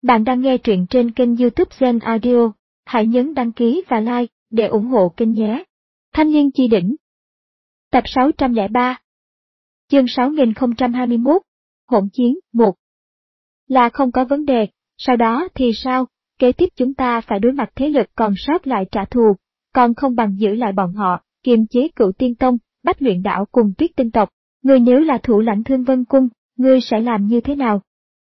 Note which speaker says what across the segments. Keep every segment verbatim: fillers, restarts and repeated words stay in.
Speaker 1: Bạn đang nghe truyện trên kênh YouTube Zen Audio. Hãy nhấn đăng ký và like để ủng hộ kênh nhé. Thanh niên chi đỉnh. Tập sáu trăm lẻ ba. Chương sáu nghìn không trăm hai mươi mốt. Hỗn chiến một. Là không có vấn đề, sau đó thì sao? Kế tiếp chúng ta phải đối mặt thế lực còn sót lại trả thù, còn không bằng giữ lại bọn họ, kiềm chế Cửu Tiên Tông, Bách Luyện Đảo cùng Tuyết Tinh tộc. Ngươi nếu là thủ lãnh Thương Vân Cung, ngươi sẽ làm như thế nào?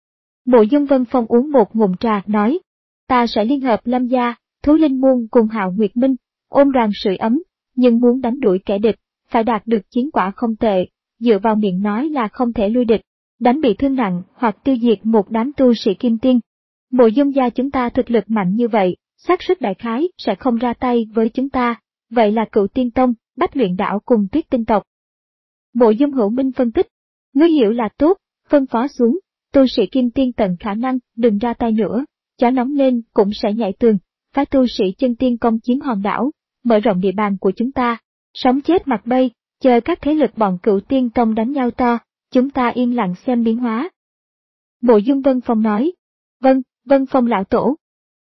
Speaker 1: Mộ Dung Vân Phong uống một ngụm trà, nói, ta sẽ liên hợp Lâm Gia, Thú Linh Môn cùng Hạo Nguyệt Minh, ôm đoàn sưởi ấm, nhưng muốn đánh đuổi kẻ địch, phải đạt được chiến quả không tệ, dựa vào miệng nói là không thể lui địch, đánh bị thương nặng hoặc tiêu diệt một đám tu sĩ kim tiên. Mộ Dung gia chúng ta thực lực mạnh như vậy, xác suất đại khái sẽ không ra tay với chúng ta, vậy là Cửu Tiên Tông, Bách Luyện Đảo cùng Tuyết Tinh tộc. Mộ Dung Hữu Minh phân tích, ngươi hiểu là tốt, phân phó xuống. Tu sĩ kim tiên tận khả năng đừng ra tay nữa, chó nóng lên cũng sẽ nhảy tường, phái tu sĩ chân tiên công chiếm hòn đảo, mở rộng địa bàn của chúng ta, sống chết mặt bay, chờ các thế lực bọn Cửu Tiên Tông đánh nhau to, chúng ta yên lặng xem biến hóa. Mộ Dung Vân Phong nói, vâng, Vân Phong lão tổ.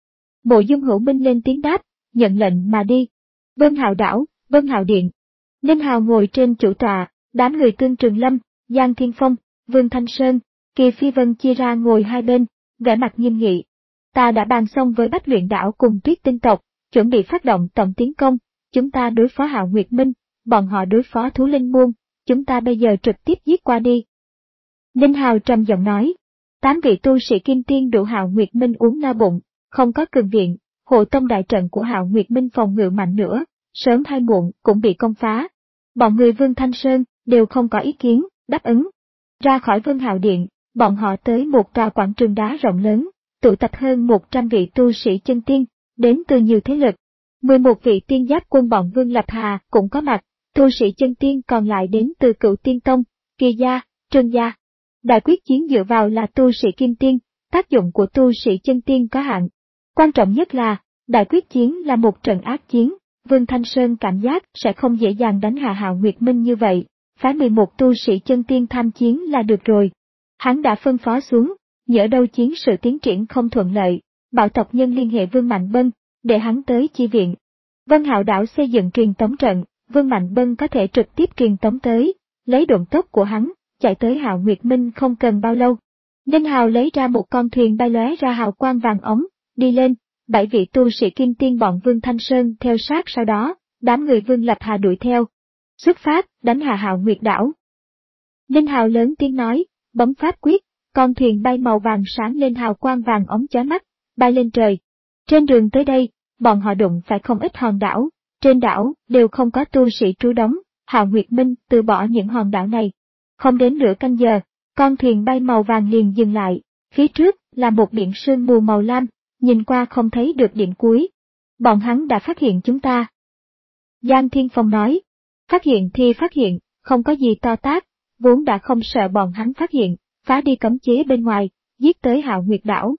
Speaker 1: Mộ Dung Hữu Minh lên tiếng đáp, nhận lệnh mà đi. Vân Hạo đảo, Vân Hạo điện. Ninh Hào ngồi trên chủ tọa, đám người Tương Trường Lâm, Giang Thiên Phong, Vương Thanh Sơn, Kỳ Phi Vân chia ra ngồi hai bên, vẻ mặt nghiêm nghị. Ta đã bàn xong với Bách Luyện Đảo cùng Tuyết Tinh tộc, chuẩn bị phát động tổng tiến công, chúng ta đối phó Hạo Nguyệt Minh, bọn họ đối phó Thú Linh Môn, chúng ta bây giờ trực tiếp giết qua đi. Ninh Hào trầm giọng nói, tám vị tu sĩ kim tiên đủ Hạo Nguyệt Minh uống no bụng, không có cường viện, hộ tông đại trận của Hạo Nguyệt Minh phòng ngự mạnh nữa, sớm hay muộn cũng bị công phá. Bọn người Vương Thanh Sơn đều không có ý kiến, đáp ứng. Ra khỏi Vân Hạo điện, bọn họ tới một tòa quảng trường đá rộng lớn, tụ tập hơn một trăm vị tu sĩ chân tiên, đến từ nhiều thế lực. mười một vị tiên giáp quân bọn Vương Lập Hà cũng có mặt, tu sĩ chân tiên còn lại đến từ Cửu Tiên Tông, Kỳ Gia, Trương Gia. Đại quyết chiến dựa vào là tu sĩ kim tiên, tác dụng của tu sĩ chân tiên có hạn. Quan trọng nhất là, đại quyết chiến là một trận ác chiến, Vương Thanh Sơn cảm giác sẽ không dễ dàng đánh hạ Hạo Nguyệt Minh như vậy, phái mười một tu sĩ chân tiên tham chiến là được rồi. Hắn đã phân phó xuống, nhỡ đâu chiến sự tiến triển không thuận lợi, bảo tộc nhân liên hệ Vương Mạnh Bân, để hắn tới chi viện. Vân Hạo đảo xây dựng truyền tống trận, Vương Mạnh Bân có thể trực tiếp truyền tống tới, lấy độn tốc của hắn, chạy tới Hạo Nguyệt Minh không cần bao lâu. Ninh Hào lấy ra một con thuyền bay lóe ra hào quang vàng ống, đi lên, bảy vị tu sĩ kim tiên bọn Vương Thanh Sơn theo sát sau đó, đám người Vương Lập Hà đuổi theo. Xuất phát, đánh hạ Hạo Nguyệt đảo. Ninh Hào lớn tiếng nói, bấm pháp quyết, con thuyền bay màu vàng sáng lên hào quang vàng ống chói mắt, bay lên trời. Trên đường tới đây, bọn họ đụng phải không ít hòn đảo, trên đảo đều không có tu sĩ trú đóng, Hạo Nguyệt Minh từ bỏ những hòn đảo này. Không đến nửa canh giờ, con thuyền bay màu vàng liền dừng lại, phía trước là một biển sương mù màu lam, nhìn qua không thấy được điểm cuối. Bọn hắn đã phát hiện chúng ta. Giang Thiên Phong nói, phát hiện thì phát hiện, không có gì to tát, vốn đã không sợ bọn hắn phát hiện, phá đi cấm chế bên ngoài, giết tới Hạo Nguyệt đảo.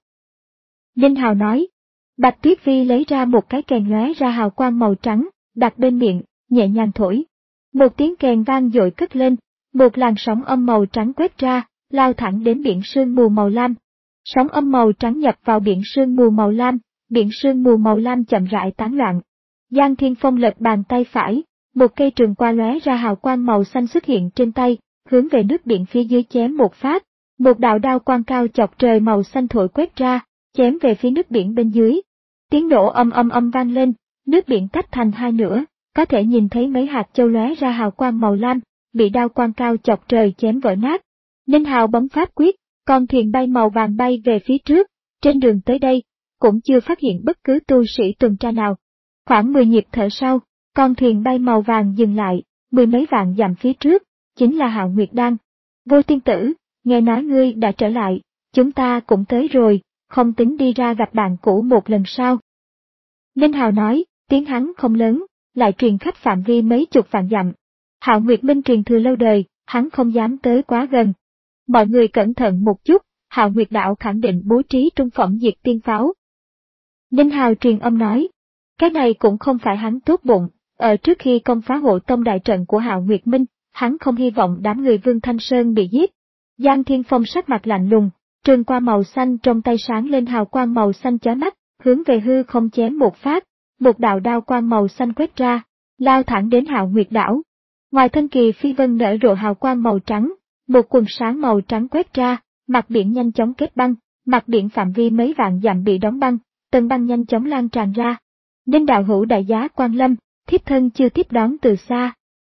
Speaker 1: Ninh Hào nói, Bạch Tuyết Phi lấy ra một cái kèn lóe ra hào quang màu trắng, đặt bên miệng, nhẹ nhàng thổi. Một tiếng kèn vang dội cất lên, một làn sóng âm màu trắng quét ra, lao thẳng đến biển sương mù màu lam. Sóng âm màu trắng nhập vào biển sương mù màu lam, biển sương mù màu lam chậm rãi tán loạn. Giang Thiên Phong lật bàn tay phải, một cây trường qua lóe ra hào quang màu xanh xuất hiện trên tay, hướng về nước biển phía dưới chém một phát, một đạo đao quang cao chọc trời màu xanh thổi quét ra, chém về phía nước biển bên dưới. Tiếng nổ âm âm âm vang lên, nước biển tách thành hai nửa, có thể nhìn thấy mấy hạt châu lóe ra hào quang màu lam, bị đao quang cao chọc trời chém vỡ nát. Ninh Hào bấm pháp quyết, con thuyền bay màu vàng bay về phía trước, trên đường tới đây, cũng chưa phát hiện bất cứ tu sĩ tuần tra nào. Khoảng mười nhịp thở sau, con thuyền bay màu vàng dừng lại, mười mấy vạn dặm phía trước, chính là Hạo Nguyệt Đan. Vô tiên tử, nghe nói ngươi đã trở lại, chúng ta cũng tới rồi, không tính đi ra gặp bạn cũ một lần sau. Ninh Hào nói, tiếng hắn không lớn, lại truyền khắp phạm vi mấy chục vạn dặm. Hạo Nguyệt Minh truyền thừa lâu đời, hắn không dám tới quá gần. Mọi người cẩn thận một chút, Hạo Nguyệt đảo khẳng định bố trí trung phẩm diệt tiên pháo. Ninh Hào truyền âm nói, cái này cũng không phải hắn tốt bụng, ở trước khi công phá hộ tông đại trận của Hạo Nguyệt Minh, hắn không hy vọng đám người Vương Thanh Sơn bị giết. Giang Thiên Phong sắc mặt lạnh lùng, trường qua màu xanh trong tay sáng lên hào quang màu xanh chói mắt, hướng về hư không chém một phát, một đạo đao quang màu xanh quét ra, lao thẳng đến Hạo Nguyệt đảo. Ngoài thân Kỳ Phi Vân nở rộ hào quang màu trắng, một quần sáng màu trắng quét ra, mặt biển nhanh chóng kết băng, mặt biển phạm vi mấy vạn dặm bị đóng băng, tầng băng nhanh chóng lan tràn ra. Ninh đạo hữu đại giá quan lâm, thiếp thân chưa tiếp đón từ xa.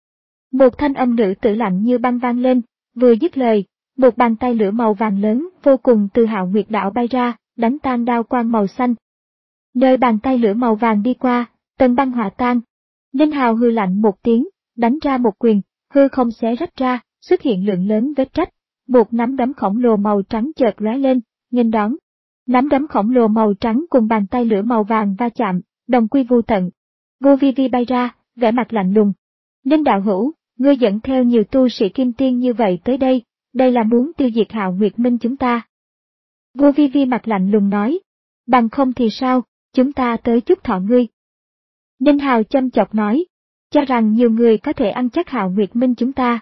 Speaker 1: Một thanh âm nữ tử lạnh như băng vang lên, vừa dứt lời, một bàn tay lửa màu vàng lớn vô cùng từ Hạo Nguyệt đảo bay ra, đánh tan đao quang màu xanh. Nơi bàn tay lửa màu vàng đi qua, tầng băng hòa tan. Ninh Hào hư lạnh một tiếng, đánh ra một quyền, hư không xé rách ra, xuất hiện lượng lớn vết rách. Một nắm đấm khổng lồ màu trắng chợt lóe lên, nghênh đón. Nắm đấm khổng lồ màu trắng cùng bàn tay lửa màu vàng va chạm, đồng quy vu tận. Vô Vi Vi bay ra, vẻ mặt lạnh lùng. Ninh đạo hữu, ngươi dẫn theo nhiều tu sĩ kim tiên như vậy tới đây, đây là muốn tiêu diệt Hạo Nguyệt Minh chúng ta. Vô Vi Vi mặt lạnh lùng nói, bằng không thì sao, chúng ta tới chúc thọ ngươi. Ninh Hào châm chọc nói, cho rằng nhiều người có thể ăn chắc Hạo Nguyệt Minh chúng ta.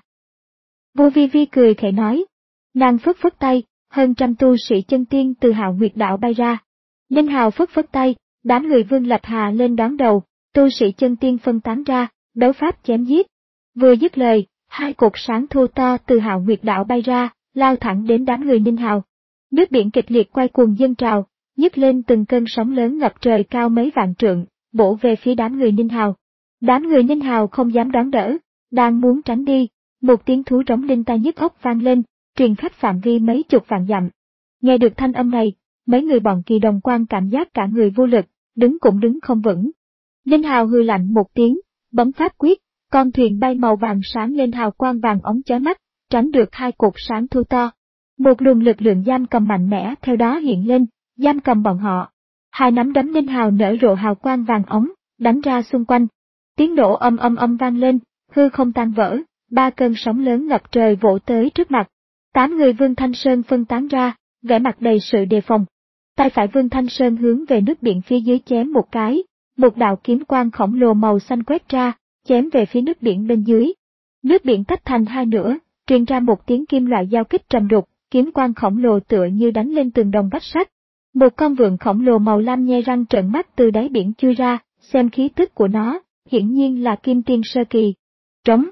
Speaker 1: Vô Vi Vi cười khẽ nói, nàng phất phất tay, hơn trăm tu sĩ chân tiên từ Hạo Nguyệt đảo bay ra. Ninh Hào phất phất tay, đám người Vương Lập Hà lên đón đầu, tu sĩ chân tiên phân tán ra, đấu pháp chém giết. Vừa dứt lời, hai cột sáng thô to từ Hạo Nguyệt đảo bay ra, lao thẳng đến đám người Ninh Hào. Nước biển kịch liệt quay cuồng dâng trào, nhấc lên từng cơn sóng lớn ngập trời cao mấy vạn trượng, bổ về phía đám người Ninh Hào. Đám người Ninh Hào không dám đón đỡ, đang muốn tránh đi, một tiếng thú rống linh tai nhức óc vang lên, truyền khắp phạm vi mấy chục vạn dặm. Nghe được thanh âm này, mấy người bọn Kỳ Đồng Quan cảm giác cả người vô lực, đứng cũng đứng không vững. Ninh Hào hừ lạnh một tiếng, bấm pháp quyết, con thuyền bay màu vàng sáng lên hào quang vàng ống chói mắt, tránh được hai cột sáng thu to. Một luồng lực lượng giam cầm mạnh mẽ theo đó hiện lên, giam cầm bọn họ. Hai nắm đấm Ninh Hào nở rộ hào quang vàng ống, đánh ra xung quanh. Tiếng nổ âm âm âm vang lên, hư không tan vỡ, ba cơn sóng lớn ngập trời vỗ tới trước mặt. Tám người Vương Thanh Sơn phân tán ra, vẻ mặt đầy sự đề phòng. Tay phải Vương Thanh Sơn hướng về nước biển phía dưới chém một cái, một đạo kiếm quang khổng lồ màu xanh quét ra, chém về phía nước biển bên dưới. Nước biển tách thành hai nửa, truyền ra một tiếng kim loại giao kích trầm đục, kiếm quang khổng lồ tựa như đánh lên tường đồng vách sắt. Một con vượn khổng lồ màu lam nhe răng trợn mắt từ đáy biển chui ra, xem khí tức của nó, hiển nhiên là kim tiên sơ kỳ. Trống.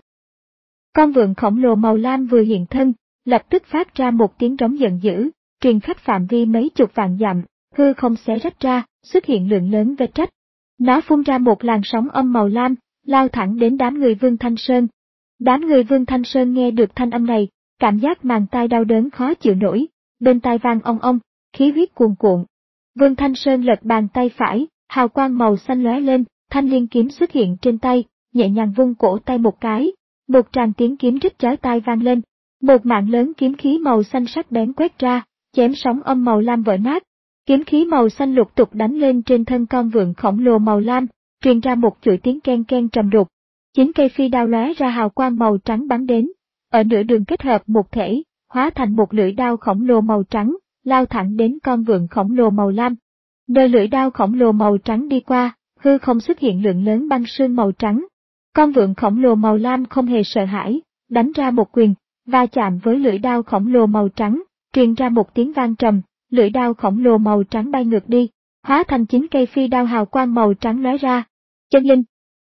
Speaker 1: Con vượn khổng lồ màu lam vừa hiện thân, lập tức phát ra một tiếng trống giận dữ, truyền khắp phạm vi mấy chục vạn dặm, hư không xé rách ra, xuất hiện lượng lớn vết rách. Nó phun ra một làn sóng âm màu lam, lao thẳng đến đám người Vương Thanh Sơn. Đám người Vương Thanh Sơn nghe được thanh âm này, cảm giác màng tai đau đớn khó chịu nổi, bên tai vang ong ong, khí huyết cuồn cuộn. Vương Thanh Sơn lật bàn tay phải, hào quang màu xanh lóe lên, thanh liên kiếm xuất hiện trên tay, nhẹ nhàng vung cổ tay một cái, một tràng tiếng kiếm rít chói tai vang lên, một mạng lớn kiếm khí màu xanh sắc bén quét ra, chém sóng âm màu lam vỡ nát. Kiếm khí màu xanh lục tục đánh lên trên thân con vượn khổng lồ màu lam, truyền ra một chuỗi tiếng ken ken trầm đục. Chín cây phi đao lóe ra hào quang màu trắng bắn đến, ở nửa đường kết hợp một thể, hóa thành một lưỡi đao khổng lồ màu trắng, lao thẳng đến con vượn khổng lồ màu lam. Nơi lưỡi đao khổng lồ màu trắng đi qua, hư không xuất hiện lượng lớn băng sương màu trắng. Con vượn khổng lồ màu lam không hề sợ hãi, đánh ra một quyền, va chạm với lưỡi đao khổng lồ màu trắng, truyền ra một tiếng vang trầm, lưỡi đao khổng lồ màu trắng bay ngược đi, hóa thành chín cây phi đao hào quang màu trắng lóe ra. Chân linh.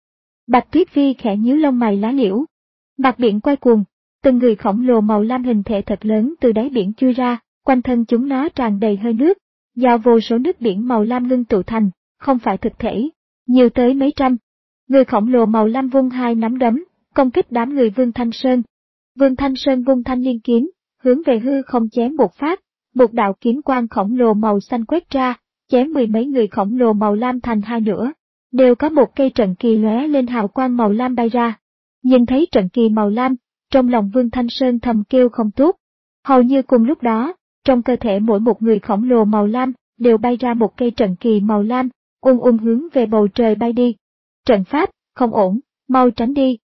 Speaker 1: Bạch Tuyết Phi khẽ nhíu lông mày lá liễu. Mặt biển quay cuồng, từng người khổng lồ màu lam hình thể thật lớn từ đáy biển chui ra, quanh thân chúng nó tràn đầy hơi nước, do vô số nước biển màu lam ngưng tụ thành, không phải thực thể, nhiều tới mấy trăm. Người khổng lồ màu lam vung hai nắm đấm, công kích đám người Vương Thanh Sơn. Vương Thanh Sơn vung thanh liên kiếm, hướng về hư không chém một phát, một đạo kiếm quang khổng lồ màu xanh quét ra, chém mười mấy người khổng lồ màu lam thành hai nửa, đều có một cây trận kỳ lóe lên hào quang màu lam bay ra. Nhìn thấy trận kỳ màu lam, trong lòng Vương Thanh Sơn thầm kêu không tốt. Hầu như cùng lúc đó, trong cơ thể mỗi một người khổng lồ màu lam đều bay ra một cây trận kỳ màu lam, ung ung hướng về bầu trời bay đi. Trận pháp, không ổn, mau tránh đi.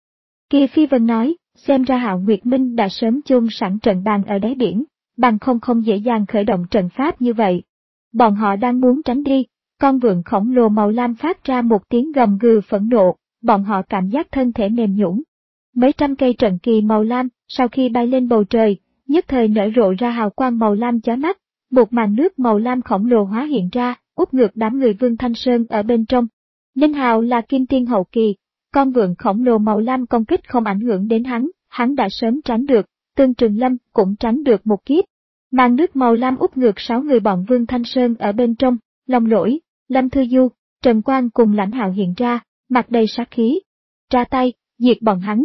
Speaker 1: Kỳ Phi Vân nói, xem ra Hạo Nguyệt Minh đã sớm chôn sẵn trận bàn ở đáy biển, bằng không không dễ dàng khởi động trận pháp như vậy. Bọn họ đang muốn tránh đi, con vượn khổng lồ màu lam phát ra một tiếng gầm gừ phẫn nộ, bọn họ cảm giác thân thể mềm nhũn. Mấy trăm cây trận kỳ màu lam, sau khi bay lên bầu trời, nhất thời nở rộ ra hào quang màu lam chói mắt, một màn nước màu lam khổng lồ hóa hiện ra, úp ngược đám người Vương Thanh Sơn ở bên trong. Ninh Hào là kim tiên hậu kỳ, con vượn khổng lồ màu lam công kích không ảnh hưởng đến hắn, hắn đã sớm tránh được, Tương Trường Lâm cũng tránh được một kiếp. Màn nước màu lam úp ngược sáu người bọn Vương Thanh Sơn ở bên trong, Long Lỗi, Lâm Thư Du, Trần Quang cùng Lãnh Hạo hiện ra, mặt đầy sát khí. Ra tay, diệt bọn hắn.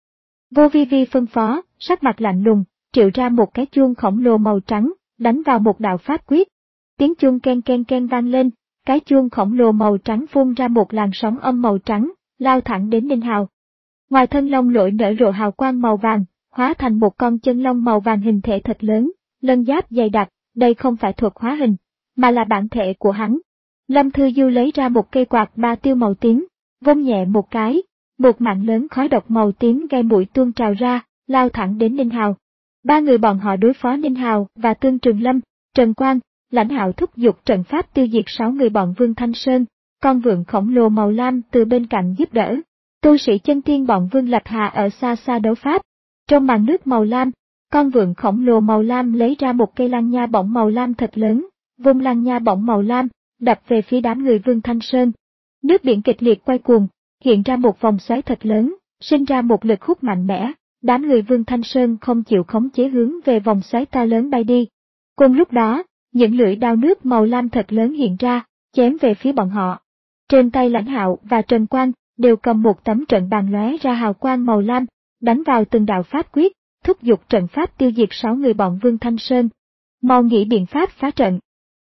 Speaker 1: Vô Vi Vi phân phó, sắc mặt lạnh lùng, triệu ra một cái chuông khổng lồ màu trắng, đánh vào một đạo pháp quyết. Tiếng chuông ken ken ken vang lên, cái chuông khổng lồ màu trắng phun ra một làn sóng âm màu trắng, lao thẳng đến Ninh Hào. Ngoài thân Long Lỗi nở rộ hào quang màu vàng, hóa thành một con chân long màu vàng hình thể thật lớn, lân giáp dày đặc, đây không phải thuật hóa hình, mà là bản thể của hắn. Lâm Thư Du lấy ra một cây quạt ba tiêu màu tím, vung nhẹ một cái, một mảng lớn khói độc màu tím gây mũi tuôn trào ra, lao thẳng đến Ninh Hào. Ba người bọn họ đối phó Ninh Hào và Tương Trường Lâm, Trần Quang, Lãnh Hạo thúc giục trận pháp tiêu diệt sáu người bọn Vương Thanh Sơn, con vượn khổng lồ màu lam từ bên cạnh giúp đỡ. Tu sĩ chân tiên bọn Vương Lập Hà ở xa xa đấu pháp. Trong màn nước màu lam, con vượn khổng lồ màu lam lấy ra một cây lăng nha bổng màu lam thật lớn, vung lăng nha bổng màu lam, đập về phía đám người Vương Thanh Sơn. Nước biển kịch liệt quay cuồng, hiện ra một vòng xoáy thật lớn, sinh ra một lực hút mạnh mẽ, đám người Vương Thanh Sơn không chịu khống chế hướng về vòng xoáy to lớn bay đi. Cùng lúc đó, những lưỡi đao nước màu lam thật lớn hiện ra, chém về phía bọn họ. Trên tay Lãnh Hạo và Trần Quang đều cầm một tấm trận bàn lóe ra hào quang màu lam, đánh vào từng đạo pháp quyết, thúc giục trận pháp tiêu diệt sáu người bọn Vương Thanh Sơn. Mau nghĩ biện pháp phá trận.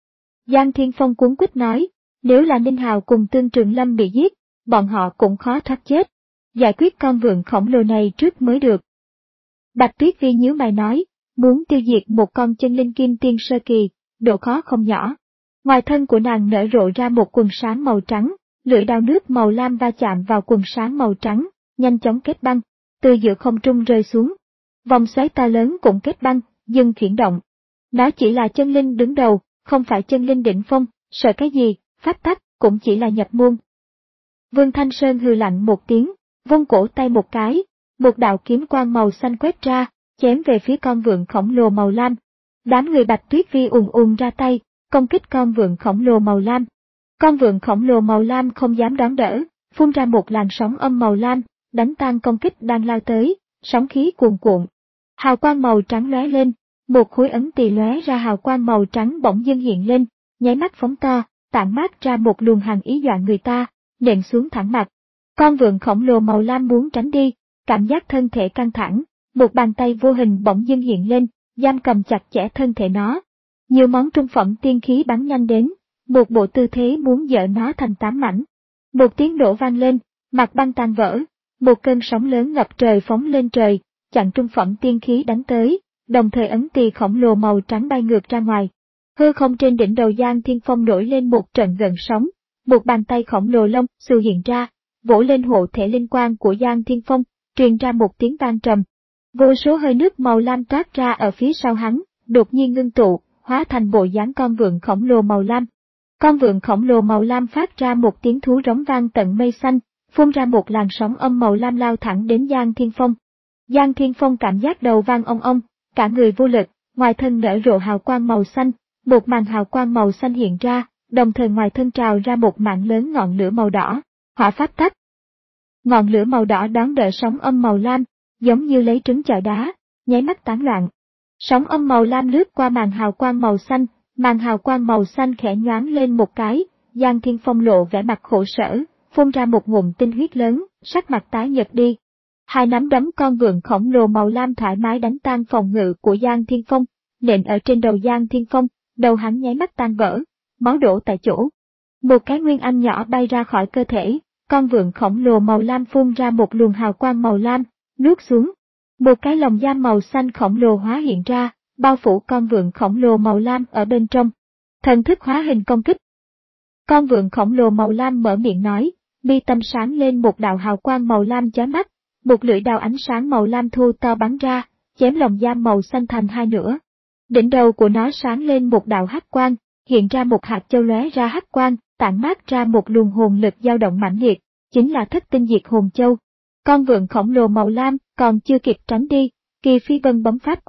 Speaker 1: Giang Thiên Phong cuống quýt nói, nếu là Ninh Hào cùng Tương Trường Lâm bị giết, bọn họ cũng khó thoát chết. Giải quyết con vượn khổng lồ này trước mới được. Bạch Tuyết Vi nhíu mày nói, muốn tiêu diệt một con chân linh kim tiên sơ kỳ, độ khó không nhỏ. Ngoài thân của nàng nở rộ ra một quần sáng màu trắng, lưỡi đao nước màu lam va chạm vào quần sáng màu trắng, nhanh chóng kết băng, từ giữa không trung rơi xuống. Vòng xoáy to lớn cũng kết băng, dừng chuyển động. Nó chỉ là chân linh đứng đầu, không phải chân linh đỉnh phong, sợ cái gì, pháp tắc cũng chỉ là nhập môn. Vương Thanh Sơn hừ lạnh một tiếng, vung cổ tay một cái, một đạo kiếm quang màu xanh quét ra, chém về phía con vượn khổng lồ màu lam. Đám người Bạch Tuyết Vi ùn ùn ra tay, công kích con vượn khổng lồ màu lam. Con vượn khổng lồ màu lam không dám đón đỡ, phun ra một làn sóng âm màu lam, đánh tan công kích đang lao tới, sóng khí cuồn cuộn. Hào quang màu trắng lóe lên, một khối ấn tỳ lóe ra hào quang màu trắng bỗng dưng hiện lên, nháy mắt phóng to, tản mát ra một luồng hàn ý dọa người ta, nện xuống thẳng mặt. Con vượn khổng lồ màu lam muốn tránh đi, cảm giác thân thể căng thẳng, một bàn tay vô hình bỗng dưng hiện lên, giam cầm chặt chẽ thân thể nó. Nhiều món trung phẩm tiên khí bắn nhanh đến, một bộ tư thế muốn dỡ nó thành tám mảnh. Một tiếng nổ vang lên, mặt băng tan vỡ, một cơn sóng lớn ngập trời phóng lên trời, chặn trung phẩm tiên khí đánh tới, đồng thời ấn tỳ khổng lồ màu trắng bay ngược ra ngoài. Hư không trên đỉnh đầu Giang Thiên Phong nổi lên một trận gợn sóng, một bàn tay khổng lồ lông xù hiện ra, vỗ lên hộ thể linh quang của Giang Thiên Phong, truyền ra một tiếng vang trầm. Vô số hơi nước màu lam toát ra ở phía sau hắn, đột nhiên ngưng tụ, hóa thành bộ dáng con vượn khổng lồ màu lam. Con vượn khổng lồ màu lam phát ra một tiếng thú rống vang tận mây xanh, phun ra một làn sóng âm màu lam lao thẳng đến Giang Thiên Phong. Giang Thiên Phong cảm giác đầu vang ong ong, cả người vô lực, ngoài thân nở rộ hào quang màu xanh, một màn hào quang màu xanh hiện ra, đồng thời ngoài thân trào ra một mảng lớn ngọn lửa màu đỏ, hỏa pháp tắc. Ngọn lửa màu đỏ đón đỡ sóng âm màu lam, giống như lấy trứng chọi đá, nháy mắt tán loạn. Sóng âm màu lam lướt qua màn hào quang màu xanh, màn hào quang màu xanh khẽ nhoáng lên một cái, Giang Thiên Phong lộ vẻ mặt khổ sở, phun ra một ngụm tinh huyết lớn, sắc mặt tái nhợt đi. Hai nắm đấm con vượn khổng lồ màu lam thoải mái đánh tan phòng ngự của Giang Thiên Phong, nện ở trên đầu Giang Thiên Phong, đầu hắn nháy mắt tan vỡ, máu đổ tại chỗ. Một cái nguyên anh nhỏ bay ra khỏi cơ thể, con vượn khổng lồ màu lam phun ra một luồng hào quang màu lam, nuốt xuống. Một cái lồng giam màu xanh khổng lồ hóa hiện ra, bao phủ con vượn khổng lồ màu lam ở bên trong. Thần thức hóa hình công kích. Con vượn khổng lồ màu lam mở miệng nói, mi tâm sáng lên một đạo hào quang màu lam chói mắt, một lưỡi đao ánh sáng màu lam thu to bắn ra, chém lồng giam màu xanh thành hai nửa. Đỉnh đầu của nó sáng lên một đạo hắc quang, hiện ra một hạt châu lóe ra hắc quang, tản mát ra một luồng hồn lực dao động mãnh liệt, chính là Thất Tinh Diệt Hồn Châu. Con vượn khổng lồ màu lam còn chưa kịp tránh đi, Kỳ Phi Vân bấm pháp quyết,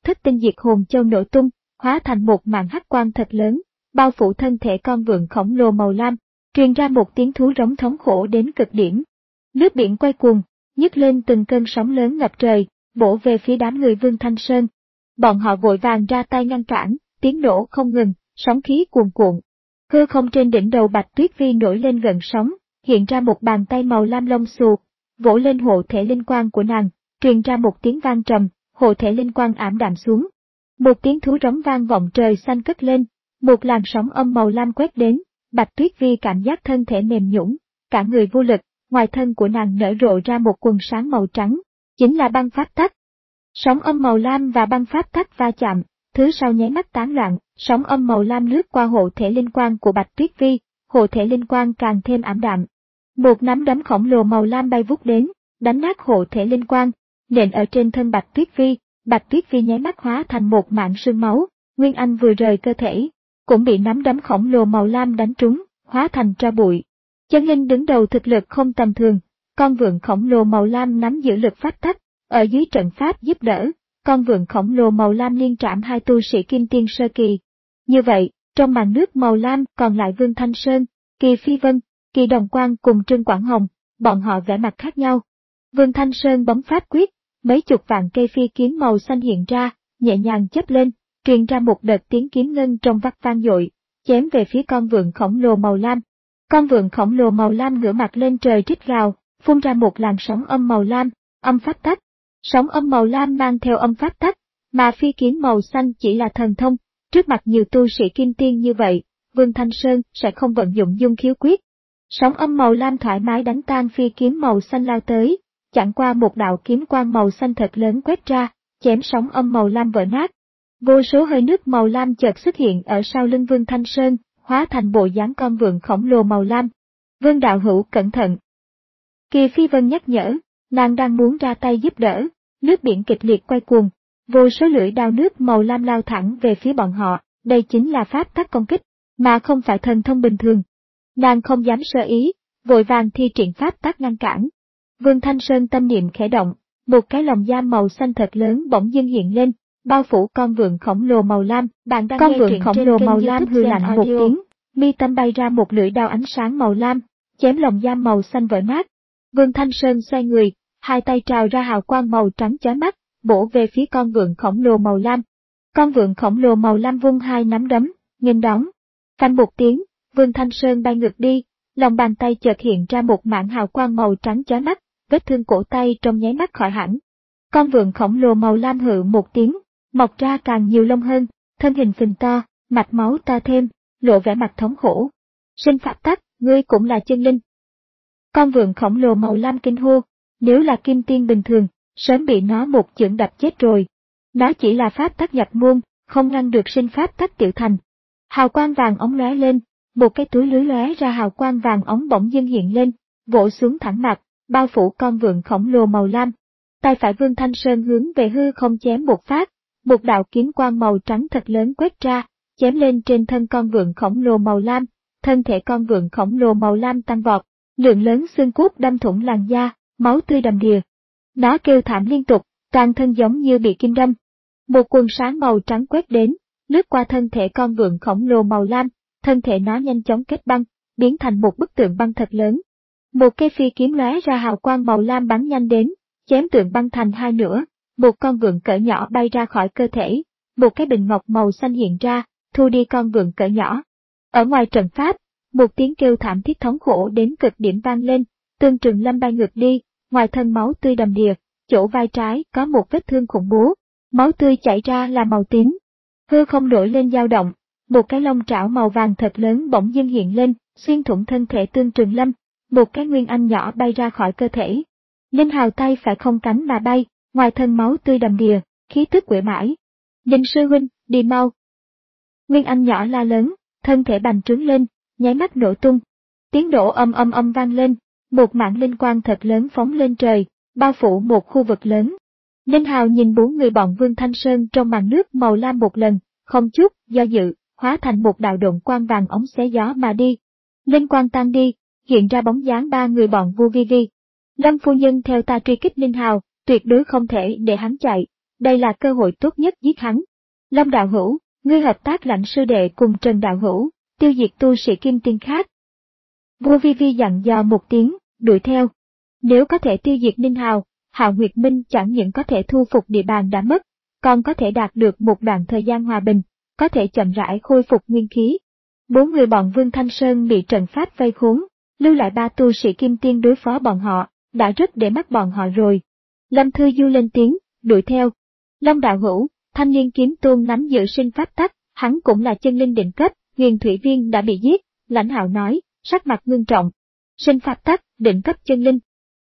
Speaker 1: thất tinh diệt hồn châu nổ tung, hóa thành một màn hắc quang thật lớn, bao phủ thân thể con vượn khổng lồ màu lam, truyền ra một tiếng thú rống thống khổ đến cực điểm. Nước biển quay cuồng, nhấc lên từng cơn sóng lớn ngập trời, bổ về phía đám người Vương Thanh Sơn. Bọn họ vội vàng ra tay ngăn cản, tiếng nổ không ngừng, sóng khí cuồn cuộn. Hư không trên đỉnh đầu Bạch Tuyết Vi nổi lên gần sóng, hiện ra một bàn tay màu lam lông xù, vỗ lên hộ thể linh quang của nàng, truyền ra một tiếng vang trầm, hộ thể linh quang ảm đạm xuống. Một tiếng thú rống vang vọng trời xanh cất lên, một làn sóng âm màu lam quét đến, Bạch Tuyết Vi cảm giác thân thể mềm nhũn, cả người vô lực, ngoài thân của nàng nở rộ ra một quần sáng màu trắng, chính là băng pháp tắc. Sóng âm màu lam và băng pháp tắc va chạm, thứ sau nháy mắt tán loạn, sóng âm màu lam lướt qua hộ thể linh quang của Bạch Tuyết Vi, hộ thể linh quang càng thêm ảm đạm. Một nắm đấm khổng lồ màu lam bay vút đến, đánh nát hộ thể linh quang, nện ở trên thân Bạch Tuyết Vi, Bạch Tuyết Vi nháy mắt hóa thành một mảng sương máu, Nguyên Anh vừa rời cơ thể, cũng bị nắm đấm khổng lồ màu lam đánh trúng, hóa thành tro bụi. Chân linh đứng đầu thực lực không tầm thường, con vượn khổng lồ màu lam nắm giữ lực pháp tắc, ở dưới trận pháp giúp đỡ, con vượn khổng lồ màu lam liên trảm hai tu sĩ kim tiên sơ kỳ. Như vậy, trong màn nước màu lam còn lại Vương Thanh Sơn, Kỳ Phi Vân, Kỳ Đồng Quang cùng Trương Quảng Hồng, bọn họ vẻ mặt khác nhau. Vương Thanh Sơn bấm pháp quyết, mấy chục vạn cây phi kiếm màu xanh hiện ra, nhẹ nhàng chớp lên, truyền ra một đợt tiếng kiếm ngân trong vắt vang dội, chém về phía con vượn khổng lồ màu lam. Con vượn khổng lồ màu lam ngửa mặt lên trời rít gào, phun ra một làn sóng âm màu lam, âm pháp tắc. Sóng âm màu lam mang theo âm pháp tắc, mà phi kiếm màu xanh chỉ là thần thông. Trước mặt nhiều tu sĩ kim tiên như vậy, Vương Thanh Sơn sẽ không vận dụng dung khiếu quyết. Sóng âm màu lam thoải mái đánh tan phi kiếm màu xanh lao tới, chẳng qua một đạo kiếm quang màu xanh thật lớn quét ra, chém sóng âm màu lam vỡ nát. Vô số hơi nước màu lam chợt xuất hiện ở sau lưng Vương Thanh Sơn, hóa thành bộ dáng con vượn khổng lồ màu lam. Vương đạo hữu cẩn thận. Kỳ Phi Vân nhắc nhở, nàng đang muốn ra tay giúp đỡ, nước biển kịch liệt quay cuồng, vô số lưỡi đao nước màu lam lao thẳng về phía bọn họ, đây chính là pháp tắc công kích, mà không phải thần thông bình thường. Nàng không dám sơ ý, vội vàng thi triển pháp tắc ngăn cản. Vương Thanh Sơn tâm niệm khẽ động, một cái lồng giam màu xanh thật lớn bỗng dưng hiện lên, bao phủ con vượn khổng lồ màu lam. Bạn đang con vượn khổng lồ màu lam hư lạnh một tiếng, mi tâm bay ra một lưỡi đao ánh sáng màu lam, chém lồng giam màu xanh vỡ nát. Vương Thanh Sơn xoay người, hai tay trào ra hào quang màu trắng chói mắt, bổ về phía con vượn khổng lồ màu lam. Con vượn khổng lồ màu lam vung hai nắm đấm, nghênh đón. Phanh một tiếng, Vương Thanh Sơn bay ngược đi, lòng bàn tay chợt hiện ra một mảng hào quang màu trắng chói mắt, vết thương cổ tay trong nháy mắt khỏi hẳn. Con vượn khổng lồ màu lam hự một tiếng, mọc ra càng nhiều lông hơn, thân hình phình to, mạch máu to thêm, lộ vẻ mặt thống khổ. Sinh pháp tắc, ngươi cũng là chân linh. Con vượn khổng lồ màu lam kinh hô, nếu là kim tiên bình thường, sớm bị nó một chưởng đập chết rồi. Nó chỉ là pháp tắc nhập môn, không ngăn được sinh pháp tắc tiểu thành. Hào quang vàng ống lóe lên, một cái túi lưới lóe ra hào quang vàng ống bỗng dưng hiện lên, vỗ xuống thẳng mặt, bao phủ con vượn khổng lồ màu lam. Tay phải Vương Thanh Sơn hướng về hư không chém một phát, một đạo kiếm quang màu trắng thật lớn quét ra, chém lên trên thân con vượn khổng lồ màu lam, thân thể con vượn khổng lồ màu lam tăng vọt, lượng lớn xương cốt đâm thủng làn da, máu tươi đầm đìa. Nó kêu thảm liên tục, toàn thân giống như bị kim đâm. Một quần sáng màu trắng quét đến, lướt qua thân thể con vượn khổng lồ màu lam, thân thể nó nhanh chóng kết băng, biến thành một bức tượng băng thật lớn. Một cây phi kiếm lóe ra hào quang màu lam bắn nhanh đến, chém tượng băng thành hai nửa, một con vượn cỡ nhỏ bay ra khỏi cơ thể, một cái bình ngọc màu xanh hiện ra, thu đi con vượn cỡ nhỏ. Ở ngoài trận pháp, một tiếng kêu thảm thiết thống khổ đến cực điểm vang lên, Tương Trường Lâm bay ngược đi, ngoài thân máu tươi đầm đìa, chỗ vai trái có một vết thương khủng bố, máu tươi chảy ra là màu tím. Hư không nổi lên dao động, một cái lông trảo màu vàng thật lớn bỗng dưng hiện lên, xuyên thủng thân thể Tương Trường Lâm, một cái nguyên anh nhỏ bay ra khỏi cơ thể. Ninh Hào tay phải không cánh mà bay, ngoài thân máu tươi đầm đìa, khí tức quể mãi. Ninh sư huynh, đi mau. Nguyên anh nhỏ la lớn, thân thể bành trướng lên, nháy mắt nổ tung. Tiếng nổ âm âm âm vang lên, một mảng linh quang thật lớn phóng lên trời, bao phủ một khu vực lớn. Ninh Hào nhìn bốn người bọn Vương Thanh Sơn trong màn nước màu lam một lần, không chút do dự, hóa thành một đạo độn quang vàng ống xé gió mà đi. Linh quang tan đi, hiện ra bóng dáng ba người bọn Vu Vi Vi. Lâm phu nhân theo ta truy kích Ninh Hào, tuyệt đối không thể để hắn chạy. đây là cơ hội tốt nhất giết hắn. Long đạo hữu, ngươi hợp tác lãnh sư đệ cùng Trần đạo hữu, tiêu diệt tu sĩ kim tiên khác. Vua Vi Vi dặn dò một tiếng, đuổi theo. Nếu có thể tiêu diệt Ninh Hào, Hạo Nguyệt Minh chẳng những có thể thu phục địa bàn đã mất, còn có thể đạt được một đoạn thời gian hòa bình, có thể chậm rãi khôi phục nguyên khí. Bốn người bọn Vương Thanh Sơn bị trận pháp vây khốn, lưu lại ba tu sĩ kim tiên đối phó bọn họ, đã rất để mắt bọn họ rồi. Lâm Thư Du lên tiếng, đuổi theo. Long đạo hữu, Thanh Liên Kiếm Tôn nắm giữ sinh pháp tắc, hắn cũng là chân linh đỉnh cấp, Huyền Thủy Viên đã bị giết, Lãnh Hạo nói, sắc mặt ngưng trọng. Sinh pháp tắc, đỉnh cấp chân linh.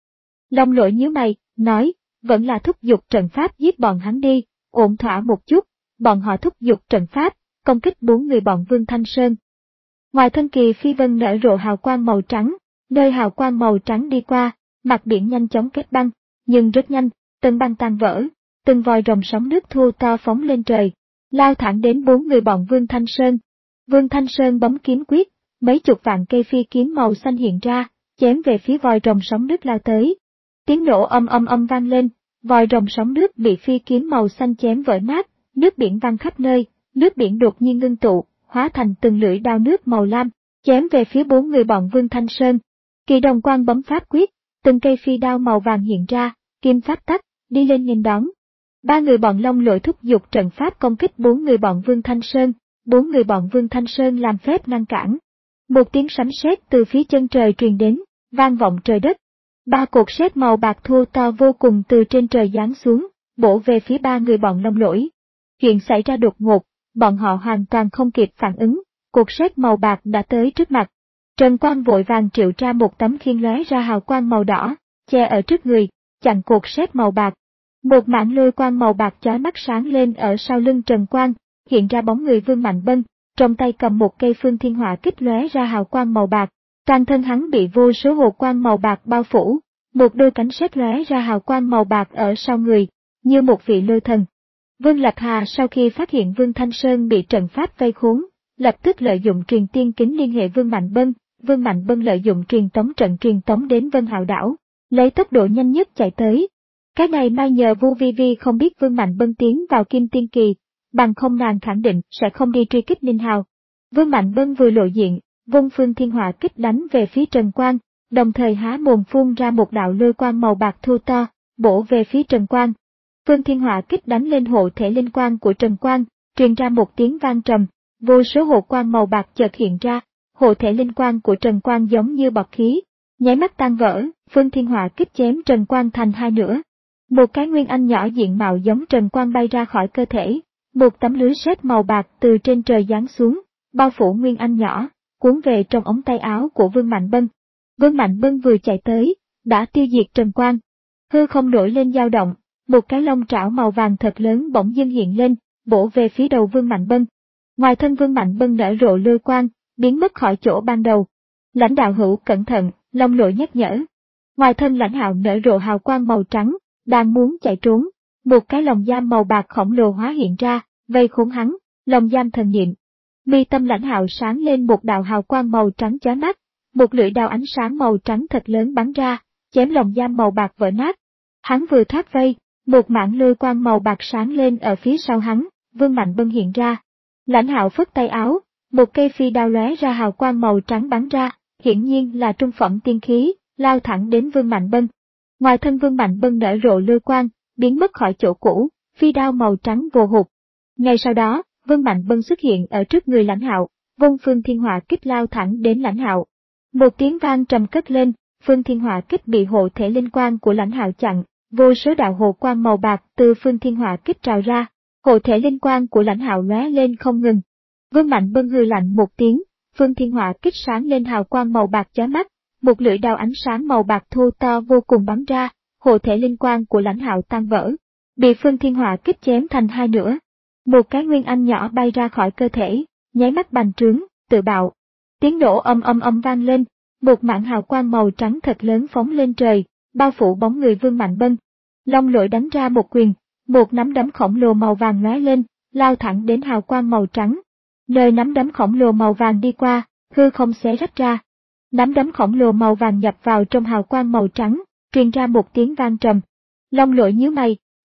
Speaker 1: Long Lỗi nhíu mày, nói, vẫn là thúc giục trận pháp giết bọn hắn đi, ổn thỏa một chút, bọn họ thúc giục trận pháp, công kích bốn người bọn Vương Thanh Sơn. Ngoài thân kỳ phi vân nở rộ hào quang màu trắng, nơi hào quang màu trắng đi qua, mặt biển nhanh chóng kết băng, nhưng rất nhanh, từng băng tan vỡ, từng vòi rồng sóng nước thô to phóng lên trời, lao thẳng đến bốn người bọn Vương Thanh Sơn. Vương Thanh Sơn bấm kiếm quyết, mấy chục vạn cây phi kiếm màu xanh hiện ra, chém về phía vòi rồng sóng nước lao tới. Tiếng nổ âm âm âm vang lên, vòi rồng sóng nước bị phi kiếm màu xanh chém vỡ nát, nước biển văng khắp nơi, nước biển đột nhiên ngưng tụ, hóa thành từng lưỡi đao nước màu lam, chém về phía bốn người bọn Vương Thanh Sơn. Kỳ Đồng Quang bấm pháp quyết, từng cây phi đao màu vàng hiện ra, kim pháp tắc, đi lên nghênh đón. Ba người bọn Long Lỗi thúc giục trận pháp công kích bốn người bọn Vương Thanh Sơn, bốn người bọn Vương Thanh Sơn làm phép ngăn cản. Một tiếng sấm sét từ phía chân trời truyền đến, vang vọng trời đất. Ba cột sét màu bạc thô to vô cùng từ trên trời giáng xuống, bổ về phía ba người bọn Long Lỗi. Chuyện xảy ra đột ngột, bọn họ hoàn toàn không kịp phản ứng, cột sét màu bạc đã tới trước mặt. Trần Quang vội vàng triệu ra một tấm khiên lóe ra hào quang màu đỏ, che ở trước người, chặn cột sét màu bạc. Một mảng lôi quang màu bạc chói mắt sáng lên ở sau lưng Trần Quang, hiện ra bóng người Vương Mạnh Bân, trong tay cầm một cây phương thiên hỏa kích lóe ra hào quang màu bạc. Toàn thân hắn bị vô số hồ quang màu bạc bao phủ, một đôi cánh sét lóe ra hào quang màu bạc ở sau người, như một vị lôi thần. Vương Lập Hà sau khi phát hiện Vương Thanh Sơn bị trận pháp vây khốn, lập tức lợi dụng truyền tiên kính liên hệ Vương Mạnh Bân, Vương Mạnh Bân lợi dụng truyền tống trận truyền tống đến Vân Hạo đảo, lấy tốc độ nhanh nhất chạy tới. Cái này may nhờ Vu Vi Vi không biết Vương Mạnh Bân tiến vào Kim Tiên Kỳ, bằng không nàng khẳng định sẽ không đi truy kích Ninh Hào. Vương Mạnh Bân vừa lộ diện, vung phương thiên hỏa kích đánh về phía Trần Quang, đồng thời há mồm phun ra một đạo lôi quang màu bạc thô to, bổ về phía Trần Quang. Phương thiên hỏa kích đánh lên hộ thể linh quang của Trần Quang, truyền ra một tiếng vang trầm, vô số hộ quang màu bạc chợt hiện ra, hộ thể linh quang của Trần Quang giống như bọt khí, nháy mắt tan vỡ, phương thiên hỏa kích chém Trần Quang thành hai nửa. Một cái nguyên anh nhỏ diện mạo giống Trần Quang bay ra khỏi cơ thể, một tấm lưới sét màu bạc từ trên trời giáng xuống, bao phủ nguyên anh nhỏ, cuốn về trong ống tay áo của Vương Mạnh Bân. Vương Mạnh Bân vừa chạy tới, đã tiêu diệt Trần Quang. Hư không nổi lên dao động, một cái lông trảo màu vàng thật lớn bỗng dưng hiện lên, bổ về phía đầu Vương Mạnh Bân. Ngoài thân Vương Mạnh Bân nở rộ lôi quang, biến mất khỏi chỗ ban đầu. Lãnh đạo hữu cẩn thận, Long Lỗi nhắc nhở. Ngoài thân Lãnh Hạo nở rộ hào quang màu trắng, đang muốn chạy trốn, một cái lồng giam màu bạc khổng lồ hóa hiện ra, vây khốn hắn, lồng giam thần niệm. Mi tâm Lãnh Hạo sáng lên một đạo hào quang màu trắng chói mắt, một lưỡi đao ánh sáng màu trắng thật lớn bắn ra, chém lồng giam màu bạc vỡ nát. Hắn vừa thoát vây, một mảng lôi quang màu bạc sáng lên ở phía sau hắn, Vương Mạnh Bân hiện ra. Lãnh Hạo phất tay áo, một cây phi đao lóe ra hào quang màu trắng bắn ra, hiển nhiên là trung phẩm tiên khí, lao thẳng đến Vương Mạnh Bân. Ngoài thân Vương Mạnh Bân nở rộ lôi quang, biến mất khỏi chỗ cũ, phi đao màu trắng vô hụt. Ngay sau đó, Vương Mạnh Bân xuất hiện ở trước người Lãnh Hạo, vung phương thiên hỏa kích lao thẳng đến Lãnh Hạo. Một tiếng vang trầm cất lên, phương thiên hỏa kích bị hộ thể linh quang của Lãnh Hạo chặn, vô số đạo hộ quang màu bạc từ phương thiên hỏa kích trào ra, hộ thể linh quang của Lãnh Hạo lóe lên không ngừng. Vương Mạnh Bân hừ lạnh một tiếng, phương thiên hỏa kích sáng lên hào quang màu bạc chói mắt, một lưỡi đao ánh sáng màu bạc thô to vô cùng bắn ra, hộ thể linh quang của Lãnh Hạo tan vỡ, bị phương thiên hỏa kích chém thành hai nửa. Một cái nguyên anh nhỏ bay ra khỏi cơ thể, nháy mắt bành trướng, tự bạo. Tiếng nổ âm âm âm vang lên, một mảng hào quang màu trắng thật lớn phóng lên trời, bao phủ bóng người Vương Mạnh Bân. Long Lỗi đánh ra một quyền, một nắm đấm khổng lồ màu vàng lóe lên, lao thẳng đến hào quang màu trắng. Nơi nắm đấm khổng lồ màu vàng đi qua, hư không xé rách ra. Nắm đấm khổng lồ màu vàng nhập vào trong hào quang màu trắng, truyền ra một tiếng vang trầm. Long Lỗi nhíu mày,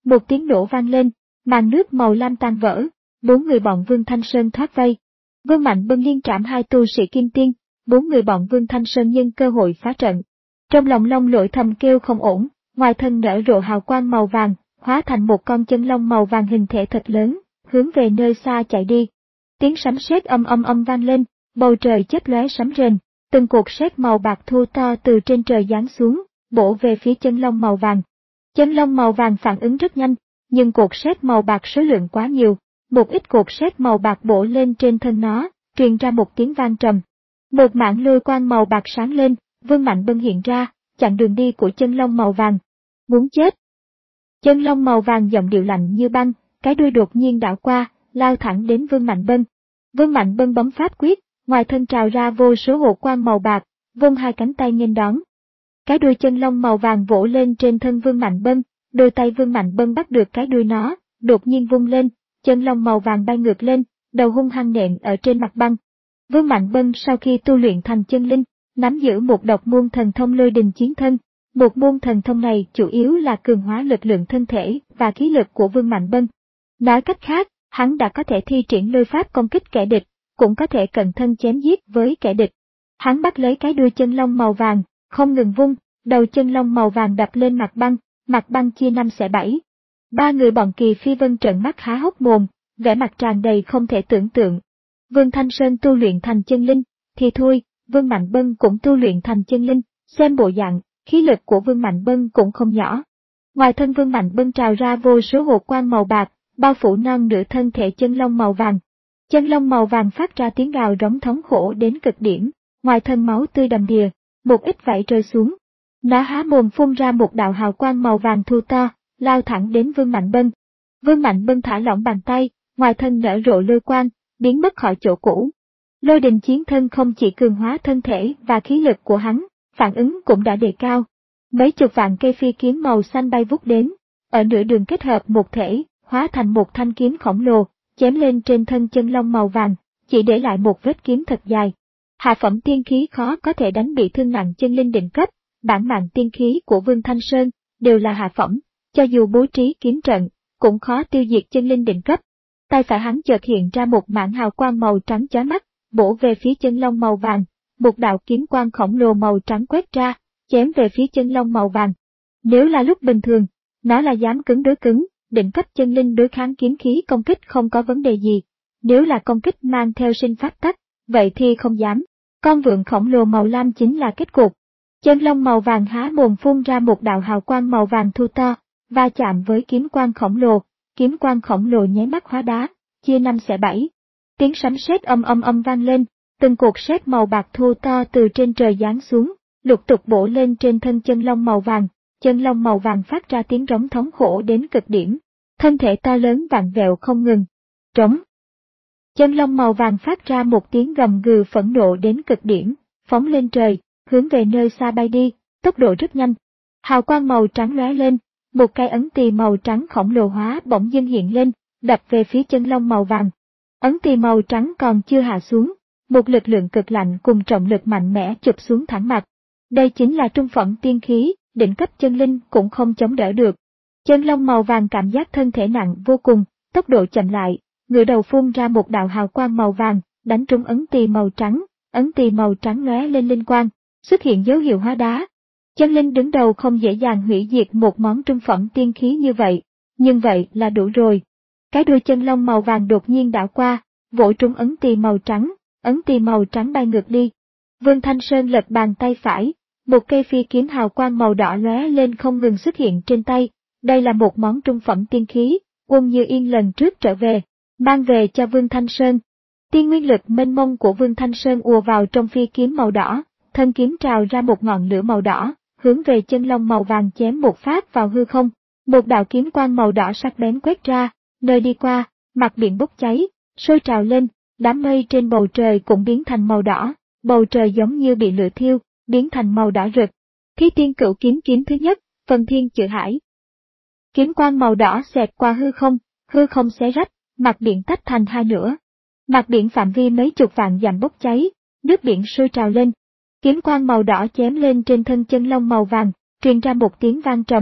Speaker 1: Một tiếng nổ vang lên, màn nước màu lam tan vỡ, bốn người bọn Vương Thanh Sơn thoát vây. Vương Mạnh Bân liên trảm hai tu sĩ kim tiên, bốn người bọn Vương Thanh Sơn nhân cơ hội phá trận. Trong lòng Long Lỗi thầm kêu không ổn, ngoài thân nở rộ hào quang màu vàng, hóa thành một con chân long màu vàng hình thể thật lớn, hướng về nơi xa chạy đi. Tiếng sấm sét âm âm âm vang lên, bầu trời chớp lóe sấm rền, từng cột sét màu bạc thu to từ trên trời giáng xuống, bổ về phía chân long màu vàng. Chân long màu vàng phản ứng rất nhanh, nhưng cột sét màu bạc số lượng quá nhiều, một ít cột sét màu bạc bổ lên trên thân nó, truyền ra một tiếng vang trầm. Một mảng lôi quang màu bạc sáng lên, Vương Mạnh Bân hiện ra, chặn đường đi của chân long màu vàng. Muốn chết! Chân long màu vàng giọng điệu lạnh như băng, cái đuôi đột nhiên đảo qua, lao thẳng đến Vương Mạnh Bân. Vương Mạnh Bân bấm pháp quyết, ngoài thân trào ra vô số hộ quang màu bạc, vung hai cánh tay nghênh đón. Cái đuôi chân long màu vàng vỗ lên trên thân Vương Mạnh Bân, đôi tay Vương Mạnh Bân bắt được cái đuôi nó, đột nhiên vung lên, chân long màu vàng bay ngược lên, đầu hung hăng nện ở trên mặt băng. Vương Mạnh Bân sau khi tu luyện thành chân linh, nắm giữ một độc môn thần thông lôi đình chiến thân. Một môn thần thông này chủ yếu là cường hóa lực lượng thân thể và khí lực của Vương Mạnh Bân. Nói cách khác, hắn đã có thể thi triển lôi pháp công kích kẻ địch, cũng có thể cận thân chém giết với kẻ địch. Hắn bắt lấy cái đuôi chân long màu vàng, không ngừng vung, đầu chân long màu vàng đập lên mặt băng, mặt băng chia năm xẻ bảy. Ba người bọn Kỳ Phi Vân trợn mắt há hốc mồm, vẻ mặt tràn đầy không thể tưởng tượng. Vương Thanh Sơn tu luyện thành chân linh, thì thôi, Vương Mạnh Bân cũng tu luyện thành chân linh, xem bộ dạng, khí lực của Vương Mạnh Bân cũng không nhỏ. Ngoài thân Vương Mạnh Bân trào ra vô số hộ quang màu bạc, bao phủ non nửa thân thể chân long màu vàng. Chân long màu vàng phát ra tiếng gào rống thống khổ đến cực điểm, ngoài thân máu tươi đầm đìa, một ít vảy rơi xuống. Nó há mồm phun ra một đạo hào quang màu vàng thu to, lao thẳng đến Vương Mạnh Bân. Vương Mạnh Bân thả lỏng bàn tay, ngoài thân nở rộ lôi quang, biến mất khỏi chỗ cũ. Lôi đình chiến thân không chỉ cường hóa thân thể và khí lực của hắn, phản ứng cũng đã đề cao. Mấy chục vạn cây phi kiếm màu xanh bay vút đến, ở nửa đường kết hợp một thể, hóa thành một thanh kiếm khổng lồ, chém lên trên thân chân long màu vàng, chỉ để lại một vết kiếm thật dài. Hạ phẩm tiên khí khó có thể đánh bị thương nặng chân linh đỉnh cấp, bản mạng tiên khí của Vương Thanh Sơn đều là hạ phẩm, cho dù bố trí kiếm trận, cũng khó tiêu diệt chân linh đỉnh cấp. Tay phải hắn chợt hiện ra một mảng hào quang màu trắng chói mắt, bổ về phía chân long màu vàng, một đạo kiếm quang khổng lồ màu trắng quét ra, chém về phía chân long màu vàng. Nếu là lúc bình thường, nó là dám cứng đối cứng, đỉnh cấp chân linh đối kháng kiếm khí công kích không có vấn đề gì. Nếu là công kích mang theo sinh pháp tắc, vậy thì không dám. Con vượn khổng lồ màu lam chính là kết cục. Chân long màu vàng há mồm phun ra một đạo hào quang màu vàng thu to, va chạm với kiếm quang khổng lồ, kiếm quang khổng lồ nháy mắt hóa đá, chia năm xẻ bảy. Tiếng sấm sét âm âm âm vang lên, từng cột sét màu bạc thu to từ trên trời giáng xuống, lục tục bổ lên trên thân chân long màu vàng. Chân long màu vàng phát ra tiếng rống thống khổ đến cực điểm, thân thể to lớn vặn vẹo không ngừng. Trống. Chân long màu vàng phát ra một tiếng gầm gừ phẫn nộ đến cực điểm, phóng lên trời, hướng về nơi xa bay đi, tốc độ rất nhanh. Hào quang màu trắng lóe lên, một cái ấn tỳ màu trắng khổng lồ hóa bỗng dưng hiện lên, đập về phía chân long màu vàng. Ấn tỳ màu trắng còn chưa hạ xuống, một lực lượng cực lạnh cùng trọng lực mạnh mẽ chụp xuống thẳng mặt. Đây chính là trung phẩm tiên khí, đỉnh cấp chân linh cũng không chống đỡ được. Chân long màu vàng cảm giác thân thể nặng vô cùng, tốc độ chậm lại, ngửa đầu phun ra một đạo hào quang màu vàng, đánh trúng ấn tỳ màu trắng, ấn tỳ màu trắng lóe lên linh quang, xuất hiện dấu hiệu hóa đá. Chân linh đứng đầu không dễ dàng hủy diệt một món trung phẩm tiên khí như vậy, nhưng vậy là đủ rồi. Cái đuôi chân long màu vàng đột nhiên đảo qua, vỗ trúng ấn tỳ màu trắng, ấn tỳ màu trắng bay ngược đi. Vương Thanh Sơn lật bàn tay phải, một cây phi kiếm hào quang màu đỏ lóe lên không ngừng xuất hiện trên tay. Đây là một món trung phẩm tiên khí, Quân Như Yên lần trước trở về, mang về cho Vương Thanh Sơn. Tiên nguyên lực mênh mông của Vương Thanh Sơn ùa vào trong phi kiếm màu đỏ, thân kiếm trào ra một ngọn lửa màu đỏ, hướng về chân long màu vàng chém một phát vào hư không. Một đạo kiếm quang màu đỏ sắc bén quét ra, nơi đi qua, mặt biển bốc cháy, sôi trào lên, đám mây trên bầu trời cũng biến thành màu đỏ, bầu trời giống như bị lửa thiêu, biến thành màu đỏ rực. Thí Tiên Cửu Kiếm kiếm thứ nhất, Phần Thiên Chữ Hải. Kiếm quang màu đỏ xẹt qua hư không, hư không xé rách, mặt biển tách thành hai nửa. Mặt biển phạm vi mấy chục vạn dặm bốc cháy, nước biển sôi trào lên. Kiếm quang màu đỏ chém lên trên thân chân long màu vàng, truyền ra một tiếng vang trầm,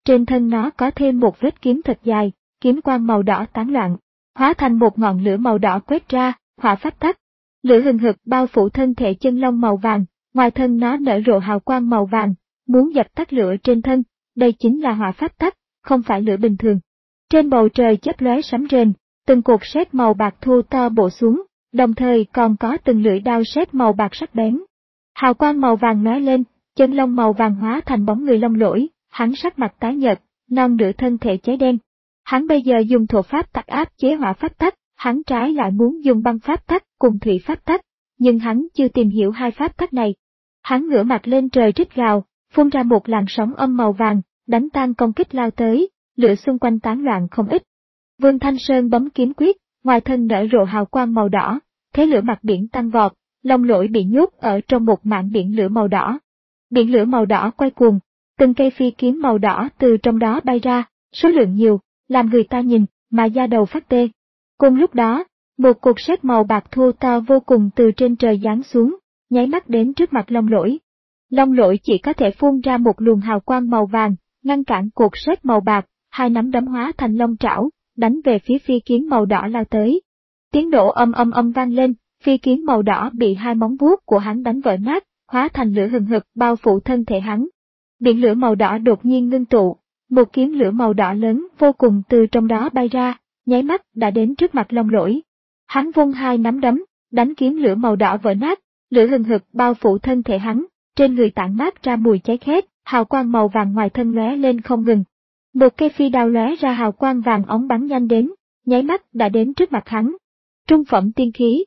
Speaker 1: trên thân nó có thêm một vết kiếm thật dài, kiếm quang màu đỏ tán loạn, hóa thành một ngọn lửa màu đỏ quét ra, hỏa pháp tắc. Lửa hừng hực bao phủ thân thể chân long màu vàng, ngoài thân nó nở rộ hào quang màu vàng, muốn dập tắt lửa trên thân, đây chính là hỏa pháp tắc, không phải lửa bình thường. Trên bầu trời chớp lóe sấm rền, từng cột sét màu bạc thu to bổ xuống, đồng thời còn có từng lưỡi đao sét màu bạc sắc bén. Hào quang màu vàng lóe lên, chân long màu vàng hóa thành bóng người long lỗi, hắn sắc mặt tái nhợt, non nửa thân thể cháy đen. Hắn bây giờ dùng thổ pháp tắc áp chế hỏa pháp tắc, hắn trái lại muốn dùng băng pháp tắc cùng thủy pháp tắc, nhưng hắn chưa tìm hiểu hai pháp tắc này. Hắn ngửa mặt lên trời rít gào, phun ra một làn sóng âm màu vàng, đánh tan công kích lao tới, lửa xung quanh tán loạn không ít. Vương Thanh Sơn bấm kiếm quyết, ngoài thân nở rộ hào quang màu đỏ, thế lửa mặt biển tăng vọt, long lỗi bị nhốt ở trong một mảng biển lửa màu đỏ. Biển lửa màu đỏ quay cuồng, từng cây phi kiếm màu đỏ từ trong đó bay ra, số lượng nhiều, làm người ta nhìn mà da đầu phát tê. Cùng lúc đó, một cột sét màu bạc thô to vô cùng từ trên trời giáng xuống, nháy mắt đến trước mặt long lỗi. Long lỗi chỉ có thể phun ra một luồng hào quang màu vàng, ngăn cản cột sét màu bạc, hai nắm đấm hóa thành long trảo, đánh về phía phi kiếm màu đỏ lao tới. Tiếng nổ âm âm âm vang lên, phi kiếm màu đỏ bị hai móng vuốt của hắn đánh vỡ nát, hóa thành lửa hừng hực bao phủ thân thể hắn. Biển lửa màu đỏ đột nhiên ngưng tụ, một kiếm lửa màu đỏ lớn vô cùng từ trong đó bay ra, nháy mắt đã đến trước mặt long lỗi. Hắn vung hai nắm đấm, đánh kiếm lửa màu đỏ vỡ nát, lửa hừng hực bao phủ thân thể hắn, trên người tản mát ra mùi cháy khét, hào quang màu vàng ngoài thân lóe lên không ngừng. Một cây phi đao lóe ra hào quang vàng óng bắn nhanh đến, nháy mắt đã đến trước mặt hắn. Trung phẩm tiên khí.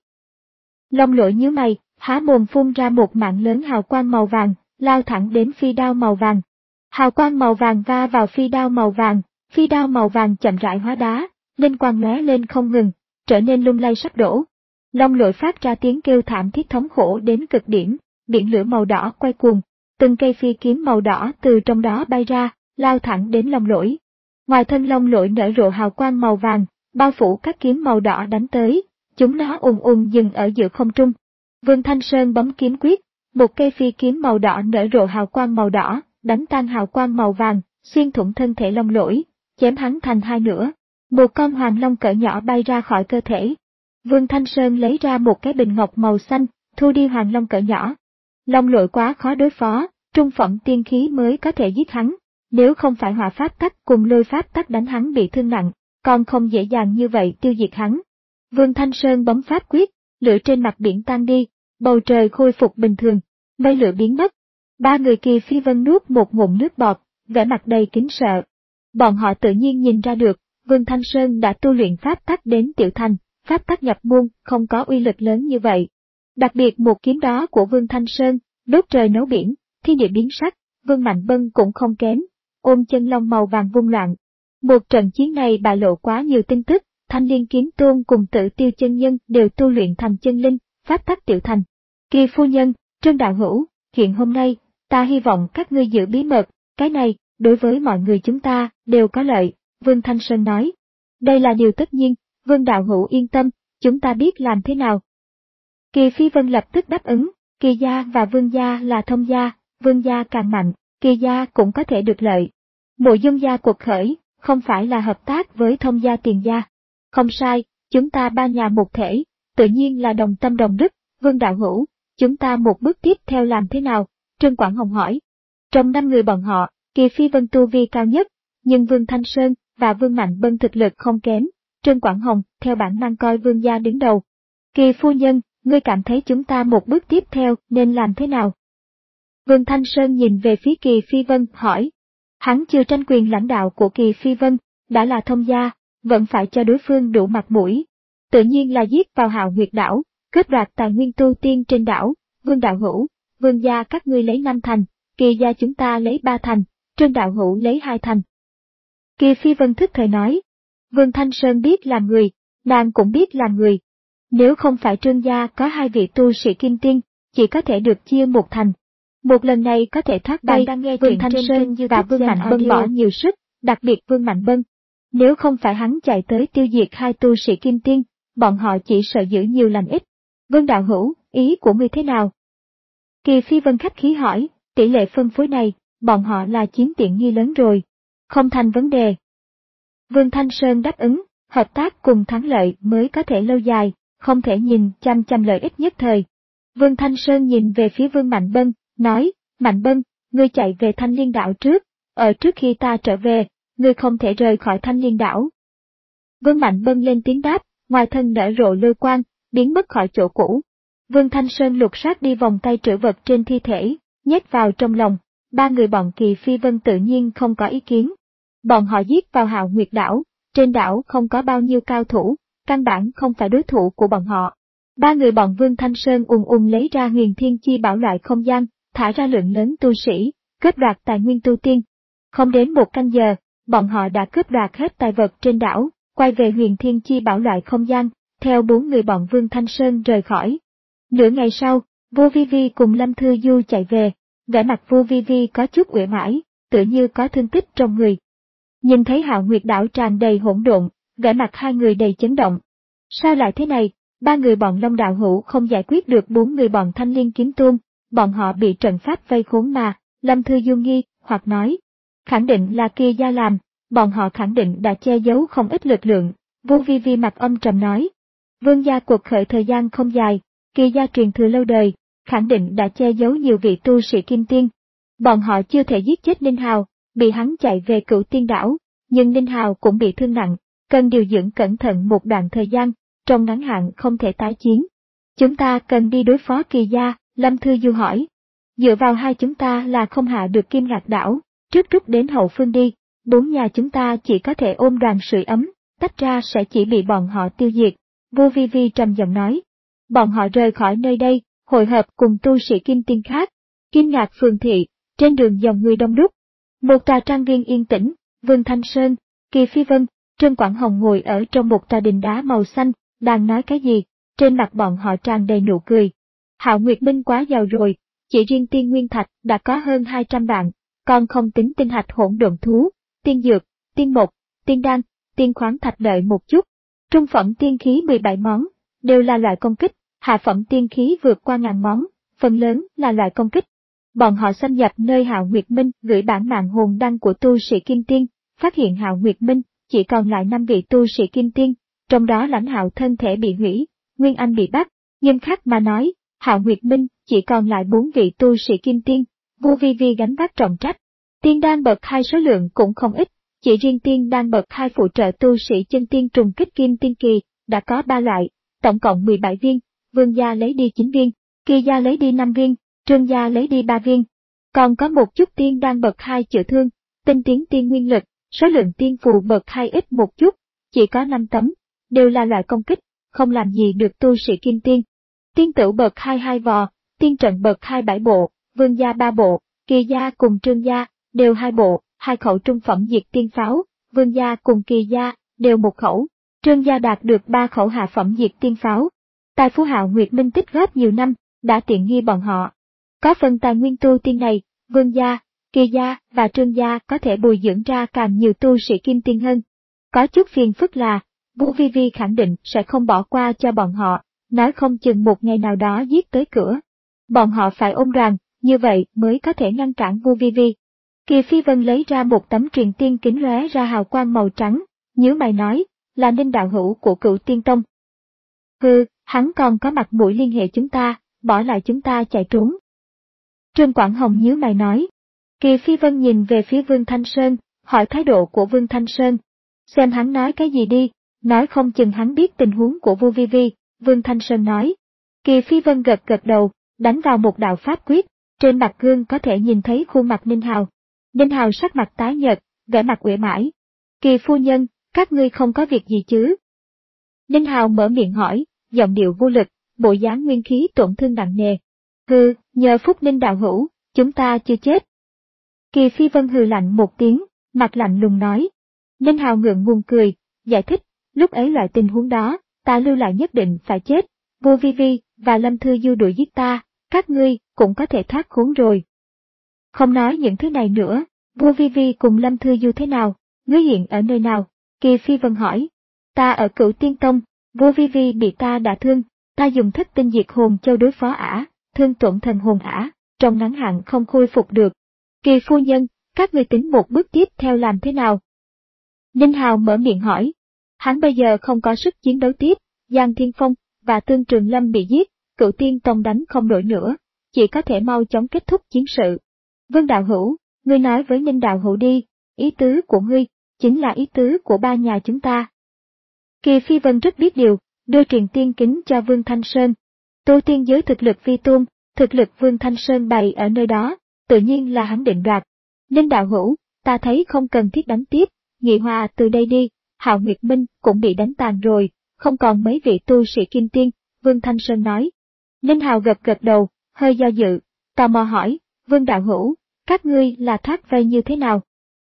Speaker 1: Long lỗi nhíu mày, há mồm phun ra một mạng lớn hào quang màu vàng, lao thẳng đến phi đao màu vàng. Hào quang màu vàng va vào phi đao màu vàng, phi đao màu vàng chậm rãi hóa đá, linh quang lóe lên không ngừng, trở nên lung lay sắp đổ. Long lỗi phát ra tiếng kêu thảm thiết thống khổ đến cực điểm, biển lửa màu đỏ quay cuồng, từng cây phi kiếm màu đỏ từ trong đó bay ra, lao thẳng đến long lỗi. Ngoài thân long lỗi nở rộ hào quang màu vàng, bao phủ các kiếm màu đỏ đánh tới, chúng nó ùng ùng dừng ở giữa không trung. Vương Thanh Sơn bấm kiếm quyết, một cây phi kiếm màu đỏ nở rộ hào quang màu đỏ, đánh tan hào quang màu vàng, xuyên thủng thân thể long lỗi, chém hắn thành hai nửa. Một con hoàng long cỡ nhỏ bay ra khỏi cơ thể. Vương Thanh Sơn lấy ra một cái bình ngọc màu xanh, thu đi hoàng long cỡ nhỏ. Long lỗi quá khó đối phó, trung phẩm tiên khí mới có thể giết hắn, nếu không phải hỏa pháp tắc cùng lôi pháp tắc đánh hắn bị thương nặng, còn không dễ dàng như vậy tiêu diệt hắn. Vương Thanh Sơn bấm pháp quyết, lửa trên mặt biển tan đi, bầu trời khôi phục bình thường, mây lửa biến mất. Ba người Kỳ Phi Vân nuốt một ngụm nước bọt, vẻ mặt đầy kính sợ. Bọn họ tự nhiên nhìn ra được, Vương Thanh Sơn đã tu luyện pháp tắc đến tiểu thành, pháp tắc nhập môn không có uy lực lớn như vậy. Đặc biệt một kiếm đó của Vương Thanh Sơn, đốt trời nấu biển, thiên địa biến sắc, Vương Mạnh Bân cũng không kém, ôm chân long màu vàng vung loạn. Một trận chiến này bại lộ quá nhiều tin tức, Thanh Liên Kiếm Tôn cùng Tử Tiêu chân nhân đều tu luyện thành chân linh, pháp tắc tiểu thành. Kỳ phu nhân, Trương đạo hữu, chuyện hôm nay, ta hy vọng các ngươi giữ bí mật, cái này, đối với mọi người chúng ta, đều có lợi, Vương Thanh Sơn nói. Đây là điều tất nhiên, Vương đạo hữu yên tâm, chúng ta biết làm thế nào. Kỳ Phi Vân lập tức đáp ứng, Kỳ gia và Vương gia là thông gia, Vương gia càng mạnh, Kỳ gia cũng có thể được lợi. Mộ Dung gia cuộc khởi, không phải là hợp tác với thông gia Tiền gia. Không sai, chúng ta ba nhà một thể, tự nhiên là đồng tâm đồng đức, Vương đạo hữu, chúng ta một bước tiếp theo làm thế nào? Trương Quảng Hồng hỏi. Trong năm người bọn họ, Kỳ Phi Vân tu vi cao nhất, nhưng Vương Thanh Sơn và Vương Mạnh Bân thực lực không kém. Trương Quảng Hồng theo bản năng coi Vương gia đứng đầu. Kỳ phu nhân, ngươi cảm thấy chúng ta một bước tiếp theo nên làm thế nào? Vương Thanh Sơn nhìn về phía Kỳ Phi Vân hỏi. Hắn chưa tranh quyền lãnh đạo của Kỳ Phi Vân, đã là thông gia, vẫn phải cho đối phương đủ mặt mũi. Tự nhiên là giết vào Hạo Huyệt đảo, cướp đoạt tài nguyên tu tiên trên đảo. Vương đạo hữu, Vương gia các ngươi lấy năm thành, Kỳ gia chúng ta lấy ba thành, Trương đạo hữu lấy hai thành. Kỳ Phi Vân thức thời nói. Vương Thanh Sơn biết làm người, nàng cũng biết làm người. Nếu không phải Trương gia có hai vị tu sĩ kim tiên, chỉ có thể được chia một thành. Một lần này có thể thoát bay, Vương Thanh Sơn và Vương Mạnh Bân bỏ nhiều sức, đặc biệt Vương Mạnh Bân. Nếu không phải hắn chạy tới tiêu diệt hai tu sĩ kim tiên, bọn họ chỉ sợ giữ nhiều lành ít. Vương đạo hữu, ý của ngươi thế nào? Kỳ Phi Vân khách khí hỏi, tỷ lệ phân phối này, bọn họ là chiếm tiện nghi lớn rồi. Không thành vấn đề. Vương Thanh Sơn đáp ứng, hợp tác cùng thắng lợi mới có thể lâu dài, không thể nhìn chăm chăm lợi ích nhất thời. Vương Thanh Sơn nhìn về phía Vương Mạnh Bân, nói, Mạnh Bân, ngươi chạy về Thanh Liên đảo trước, ở trước khi ta trở về, ngươi không thể rời khỏi Thanh Liên đảo. Vương Mạnh Bân lên tiếng đáp, ngoài thân nở rộ lôi quang, biến mất khỏi chỗ cũ. Vương Thanh Sơn lục soát đi vòng tay trữ vật trên thi thể, nhét vào trong lòng, ba người bọn Kỳ Phi Vân tự nhiên không có ý kiến. Bọn họ giết vào Hạo Nguyệt đảo, trên đảo không có bao nhiêu cao thủ, căn bản không phải đối thủ của bọn họ. Ba người bọn Vương Thanh Sơn ùng ùng lấy ra huyền thiên chi bảo loại không gian, thả ra lượng lớn tu sĩ, cướp đoạt tài nguyên tu tiên. Không đến một canh giờ, bọn họ đã cướp đoạt hết tài vật trên đảo, quay về huyền thiên chi bảo loại không gian, theo bốn người bọn Vương Thanh Sơn rời khỏi. Nửa ngày sau, Vô Vi Vi cùng Lâm Thư Du chạy về, vẻ mặt Vô Vi Vi có chút uể oải, tựa như có thương tích trong người. Nhìn thấy Hạo Nguyệt đảo tràn đầy hỗn độn, vẻ mặt hai người đầy chấn động. Sao lại thế này? Ba người bọn Long đạo hữu không giải quyết được bốn người bọn Thanh Liên kiếm tôn, bọn họ bị trận pháp vây khốn mà, Lâm Thư Du nghi, hoặc nói. Khẳng định là Kia gia làm, bọn họ khẳng định đã che giấu không ít lực lượng, Vô Vi Vi mặt âm trầm nói. Vương gia cuộc khởi thời gian không dài, Kia gia truyền thừa lâu đời, khẳng định đã che giấu nhiều vị tu sĩ kim tiên. Bọn họ chưa thể giết chết Ninh Hào, bị hắn chạy về Cửu Tiên đảo, nhưng Ninh Hào cũng bị thương nặng, cần điều dưỡng cẩn thận một đoạn thời gian, trong ngắn hạn không thể tái chiến. Chúng ta cần đi đối phó Kỳ gia, Lâm Thư Du hỏi. Dựa vào hai chúng ta là không hạ được Kim Ngạc đảo, trước rút đến hậu phương đi, bốn nhà chúng ta chỉ có thể ôm đoàn sưởi ấm, tách ra sẽ chỉ bị bọn họ tiêu diệt. Vô Vi Vi trầm giọng nói. Bọn họ rời khỏi nơi đây, hội hợp cùng tu sĩ kim tiên khác. Kim Ngạc phường thị, trên đường dòng người đông đúc. Một tòa trang viên yên tĩnh, Vương Thanh Sơn, Kỳ Phi Vân, Trương Quảng Hồng ngồi ở trong một tòa đình đá màu xanh, đang nói cái gì, trên mặt bọn họ tràn đầy nụ cười. Hạo Nguyệt Minh quá giàu rồi, chỉ riêng tiên nguyên thạch đã có hơn hai trăm vạn, còn không tính tinh hạch hỗn độn thú, tiên dược, tiên mộc, tiên đan, tiên khoáng thạch đợi một chút. Trung phẩm tiên khí mười bảy món, đều là loại công kích, hạ phẩm tiên khí vượt qua ngàn món, phần lớn là loại công kích. Bọn họ xâm nhập nơi Hạo Nguyệt Minh gửi bản mạng hồn đăng của tu sĩ kim tiên, phát hiện Hạo Nguyệt Minh chỉ còn lại năm vị tu sĩ kim tiên, trong đó Lãnh Hạo thân thể bị hủy, Nguyên Anh bị bắt, nghiêm khắc mà nói, Hạo Nguyệt Minh chỉ còn lại bốn vị tu sĩ kim tiên, Vô Vi Vi gánh vác trọng trách. Tiên đan bậc hai số lượng cũng không ít, chỉ riêng tiên đan bậc hai phụ trợ tu sĩ chân tiên trùng kích kim tiên kỳ, đã có ba loại, tổng cộng mười bảy viên, Vương gia lấy đi chín viên, Kia gia lấy đi năm viên, Trương gia lấy đi ba viên. Còn có một chút tiên đan bậc hai chữa thương, tinh tiến tiên nguyên lực, số lượng tiên phù bậc hai ít một chút, chỉ có năm tấm, đều là loại công kích, không làm gì được tu sĩ kim tiên. Tiên tửu bậc hai hai vò, tiên trận bậc hai bảy bộ, Vương gia ba bộ, Kia gia cùng Trương gia đều hai bộ, hai khẩu trung phẩm diệt tiên pháo, Vương gia cùng Kia gia đều một khẩu, Trương gia đạt được ba khẩu hạ phẩm diệt tiên pháo. Tài phú Hạo Nguyệt Minh tích góp nhiều năm, đã tiện nghi bọn họ. Có phần tài nguyên tu tiên này, Vương gia, Kia gia và Trương gia có thể bồi dưỡng ra càng nhiều tu sĩ kim tiên hơn. Có chút phiền phức là, Vô Vi Vi khẳng định sẽ không bỏ qua cho bọn họ, nói không chừng một ngày nào đó giết tới cửa. Bọn họ phải ôm đoàn, như vậy mới có thể ngăn cản Vô Vi Vi. Kỳ Phi Vân lấy ra một tấm truyền tiên kính lóe ra hào quang màu trắng, nhíu mày nói, là Ninh đạo hữu của Cửu Tiên Tông. Hừ, hắn còn có mặt mũi liên hệ chúng ta, bỏ lại chúng ta chạy trốn. Trương Quảng Hồng nhíu mày nói. Kỳ Phi Vân nhìn về phía Vương Thanh Sơn, hỏi thái độ của Vương Thanh Sơn. Xem hắn nói cái gì đi, nói không chừng hắn biết tình huống của Vô Vi Vi, Vương Thanh Sơn nói. Kỳ Phi Vân gật gật đầu, đánh vào một đạo pháp quyết, trên mặt gương có thể nhìn thấy khuôn mặt Ninh Hào. Ninh Hào sắc mặt tái nhợt, vẻ mặt uể oải. Kỳ phu nhân, các ngươi không có việc gì chứ? Ninh Hào mở miệng hỏi, giọng điệu vô lực, bộ dáng nguyên khí tổn thương nặng nề. Hừ, nhờ phúc Ninh đạo hữu, chúng ta chưa chết. Kỳ Phi Vân hừ lạnh một tiếng, mặt lạnh lùng nói. Ninh Hào ngượng ngùng cười, giải thích, lúc ấy loại tình huống đó, ta lưu lại nhất định phải chết, Vô Vi Vi và Lâm Thư Du đuổi giết ta, các ngươi cũng có thể thoát khốn rồi. Không nói những thứ này nữa, Vô Vi Vi cùng Lâm Thư Du thế nào, ngươi hiện ở nơi nào? Kỳ Phi Vân hỏi. Ta ở Cửu Tiên Tông, Vô Vi Vi bị ta đả thương, ta dùng thất tinh diệt hồn châu đối phó ả, thương tổn thần hồn ả, trong ngắn hạn không khôi phục được. Kỳ phu nhân, các ngươi tính một bước tiếp theo làm thế nào? Ninh Hào mở miệng hỏi. Hắn bây giờ không có sức chiến đấu tiếp, Giang Thiên Phong và Tương Trường Lâm bị giết, Cửu Tiên Tông đánh không nổi nữa, chỉ có thể mau chóng kết thúc chiến sự. Vương Đạo Hữu, ngươi nói với Ninh Đạo Hữu đi, ý tứ của ngươi, chính là ý tứ của ba nhà chúng ta. Kỳ Phi Vân rất biết điều, đưa truyền tiên kính cho Vương Thanh Sơn. Tu tiên giới thực lực vi tôn, thực lực Vương Thanh Sơn bày ở nơi đó, tự nhiên là hắn định đoạt. Ninh Đạo Hữu, ta thấy không cần thiết đánh tiếp, nghị hòa từ đây đi, Hạo Nguyệt Minh cũng bị đánh tàn rồi, không còn mấy vị tu sĩ kim tiên, Vương Thanh Sơn nói. Ninh Hào gật gật đầu, hơi do dự, tò mò hỏi, Vương Đạo Hữu, các ngươi là thoát vây như thế nào?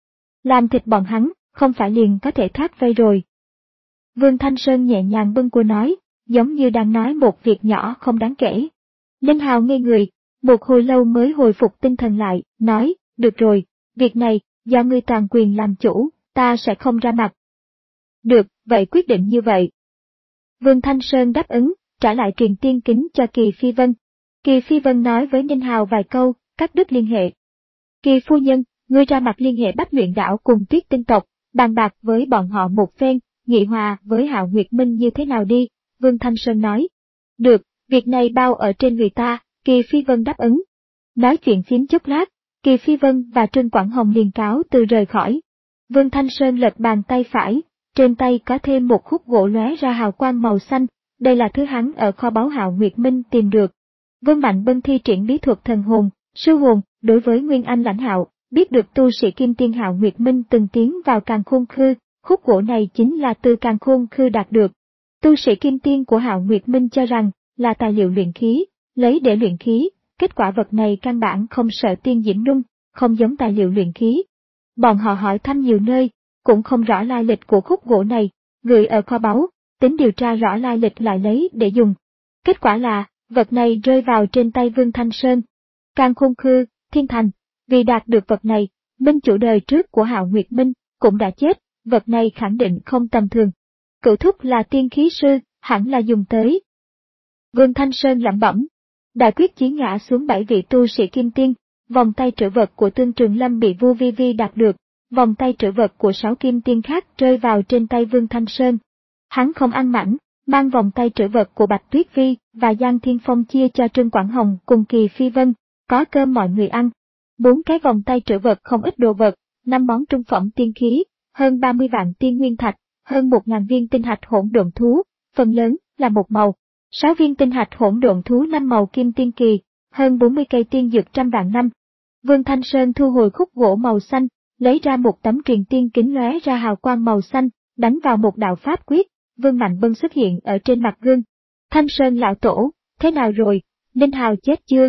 Speaker 1: Làm thịt bọn hắn, không phải liền có thể thoát vây rồi. Vương Thanh Sơn nhẹ nhàng bâng quơ nói, giống như đang nói một việc nhỏ không đáng kể. Ninh Hào ngây người, một hồi lâu mới hồi phục tinh thần lại, nói, được rồi, việc này, do ngươi toàn quyền làm chủ, ta sẽ không ra mặt. Được, vậy quyết định như vậy. Vương Thanh Sơn đáp ứng, trả lại truyền tiên kính cho Kỳ Phi Vân. Kỳ Phi Vân nói với Ninh Hào vài câu, cắt đứt liên hệ. Kỳ phu nhân, ngươi ra mặt liên hệ Bách Luyện Đảo cùng Tuyết Tinh tộc, bàn bạc với bọn họ một phen, nghị hòa với Hạo Nguyệt Minh như thế nào đi, Vương Thanh Sơn nói. Được, việc này bao ở trên người ta, Kỳ Phi Vân đáp ứng. Nói chuyện phím chốc lát, Kỳ Phi Vân và Trương Quảng Hồng liền cáo từ rời khỏi. Vương Thanh Sơn lật bàn tay phải, trên tay có thêm một khúc gỗ lóe ra hào quang màu xanh, đây là thứ hắn ở kho báu Hạo Nguyệt Minh tìm được. Vương Mạnh Bân thi triển bí thuật thần hồn, sư hồn, đối với Nguyên Anh Lãnh Hạo, biết được tu sĩ kim tiên Hạo Nguyệt Minh từng tiến vào Càn Khôn Khư, khúc gỗ này chính là từ Càn Khôn Khư đạt được. Tu sĩ kim tiên của Hạo Nguyệt Minh cho rằng là tài liệu luyện khí, lấy để luyện khí, kết quả vật này căn bản không sợ tiên diễm nung, không giống tài liệu luyện khí. Bọn họ hỏi thăm nhiều nơi, cũng không rõ lai lịch của khúc gỗ này, người ở kho báu, tính điều tra rõ lai lịch lại lấy để dùng. Kết quả là, vật này rơi vào trên tay Vương Thanh Sơn. Càn Khôn Khư, Thiên Thành, vì đạt được vật này, minh chủ đời trước của Hạo Nguyệt Minh cũng đã chết, vật này khẳng định không tầm thường. Cửu thúc là tiên khí sư, hẳn là dùng tới. Vương Thanh Sơn lẩm bẩm. Đại quyết chí ngã xuống bảy vị tu sĩ kim tiên, vòng tay trữ vật của Tương Trường Lâm bị Vu Vi Vi đạt được, vòng tay trữ vật của sáu kim tiên khác rơi vào trên tay Vương Thanh Sơn. Hắn không ăn mảnh, mang vòng tay trữ vật của Bạch Tuyết Vi và Giang Thiên Phong chia cho Trương Quảng Hồng cùng Kỳ Phi Vân, có cơm mọi người ăn. Bốn cái vòng tay trữ vật không ít đồ vật, năm món trung phẩm tiên khí, hơn ba mươi vạn tiên nguyên thạch, hơn một ngàn viên tinh hạch hỗn độn thú, phần lớn là một màu, sáu viên tinh hạch hỗn độn thú năm màu kim tiên kỳ, hơn bốn mươi cây tiên dược trăm vạn năm. Vương Thanh Sơn thu hồi khúc gỗ màu xanh, lấy ra một tấm truyền tiên kính lóe ra hào quang màu xanh, đánh vào một đạo pháp quyết, Vương Mạnh Bân xuất hiện ở trên mặt gương. Thanh Sơn lão tổ, thế nào rồi, Ninh Hào chết chưa?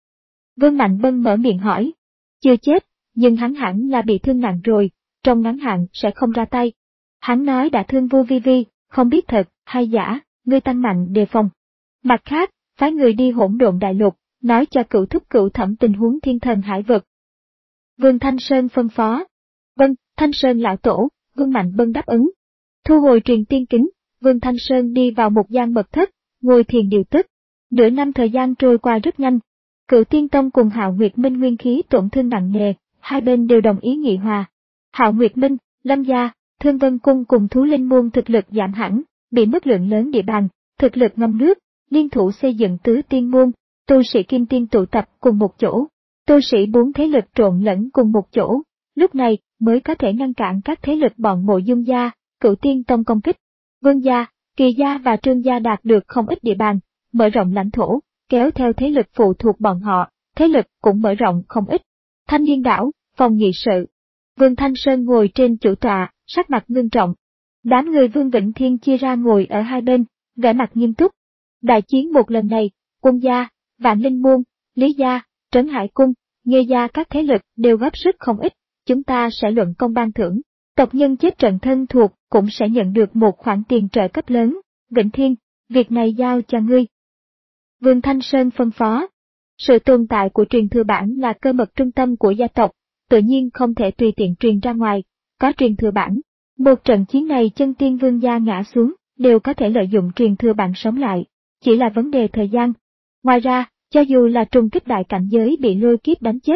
Speaker 1: Vương Mạnh Bân mở miệng hỏi. Chưa chết, nhưng hắn hẳn là bị thương nặng rồi, trong ngắn hạn sẽ không ra tay. Hắn nói đã thương Vu Vi Vi, không biết thật hay giả, ngươi tăng mạnh đề phòng. Mặt khác, phái người đi Hỗn Độn Đại Lục, nói cho Cửu thúc Cửu thẩm tình huống thiên thần hải vực. Vương Thanh Sơn phân phó. Vâng, Thanh Sơn lão tổ, Vương Mạnh Bân đáp ứng. Thu hồi truyền tiên kính, Vương Thanh Sơn đi vào một gian mật thất, ngồi thiền điều tức. Nửa năm thời gian trôi qua rất nhanh. Cửu Tiên Tông cùng Hạo Nguyệt Minh nguyên khí tổn thương nặng nề, hai bên đều đồng ý nghị hòa. Hạo Nguyệt Minh, Lâm Gia, Thương Vân Cung cùng Thú Linh Môn thực lực giảm hẳn, bị mất lượng lớn địa bàn, thực lực ngâm nước, liên thủ xây dựng tứ tiên môn, tu sĩ kim tiên tụ tập cùng một chỗ, tu sĩ bốn thế lực trộn lẫn cùng một chỗ, lúc này mới có thể ngăn cản các thế lực bọn Mộ Dung Gia, Cửu Tiên Tông công kích. Vương Gia, Kỳ Gia và Trương Gia đạt được không ít địa bàn, mở rộng lãnh thổ, kéo theo thế lực phụ thuộc bọn họ, thế lực cũng mở rộng không ít. Thanh Liên Đảo, phòng nghị sự. Vương Thanh Sơn ngồi trên chủ tọa, sắc mặt ngưng trọng. Đám người Vương Vĩnh Thiên chia ra ngồi ở hai bên, vẻ mặt nghiêm túc. Đại chiến một lần này, Quân Gia, Vạn Linh Môn, Lý Gia, Trấn Hải Cung, Nghê Gia các thế lực đều góp sức không ít, chúng ta sẽ luận công ban thưởng. Tộc nhân chết trận thân thuộc cũng sẽ nhận được một khoản tiền trợ cấp lớn. Vĩnh Thiên, việc này giao cho ngươi. Vương Thanh Sơn phân phó. Sự tồn tại của truyền thừa bản là cơ mật trung tâm của gia tộc, tự nhiên không thể tùy tiện truyền ra ngoài. Có truyền thừa bản, một trận chiến này chân tiên vương gia ngã xuống, đều có thể lợi dụng truyền thừa bản sống lại, chỉ là vấn đề thời gian. Ngoài ra, cho dù là trùng kích đại cảnh giới bị lôi kiếp đánh chết,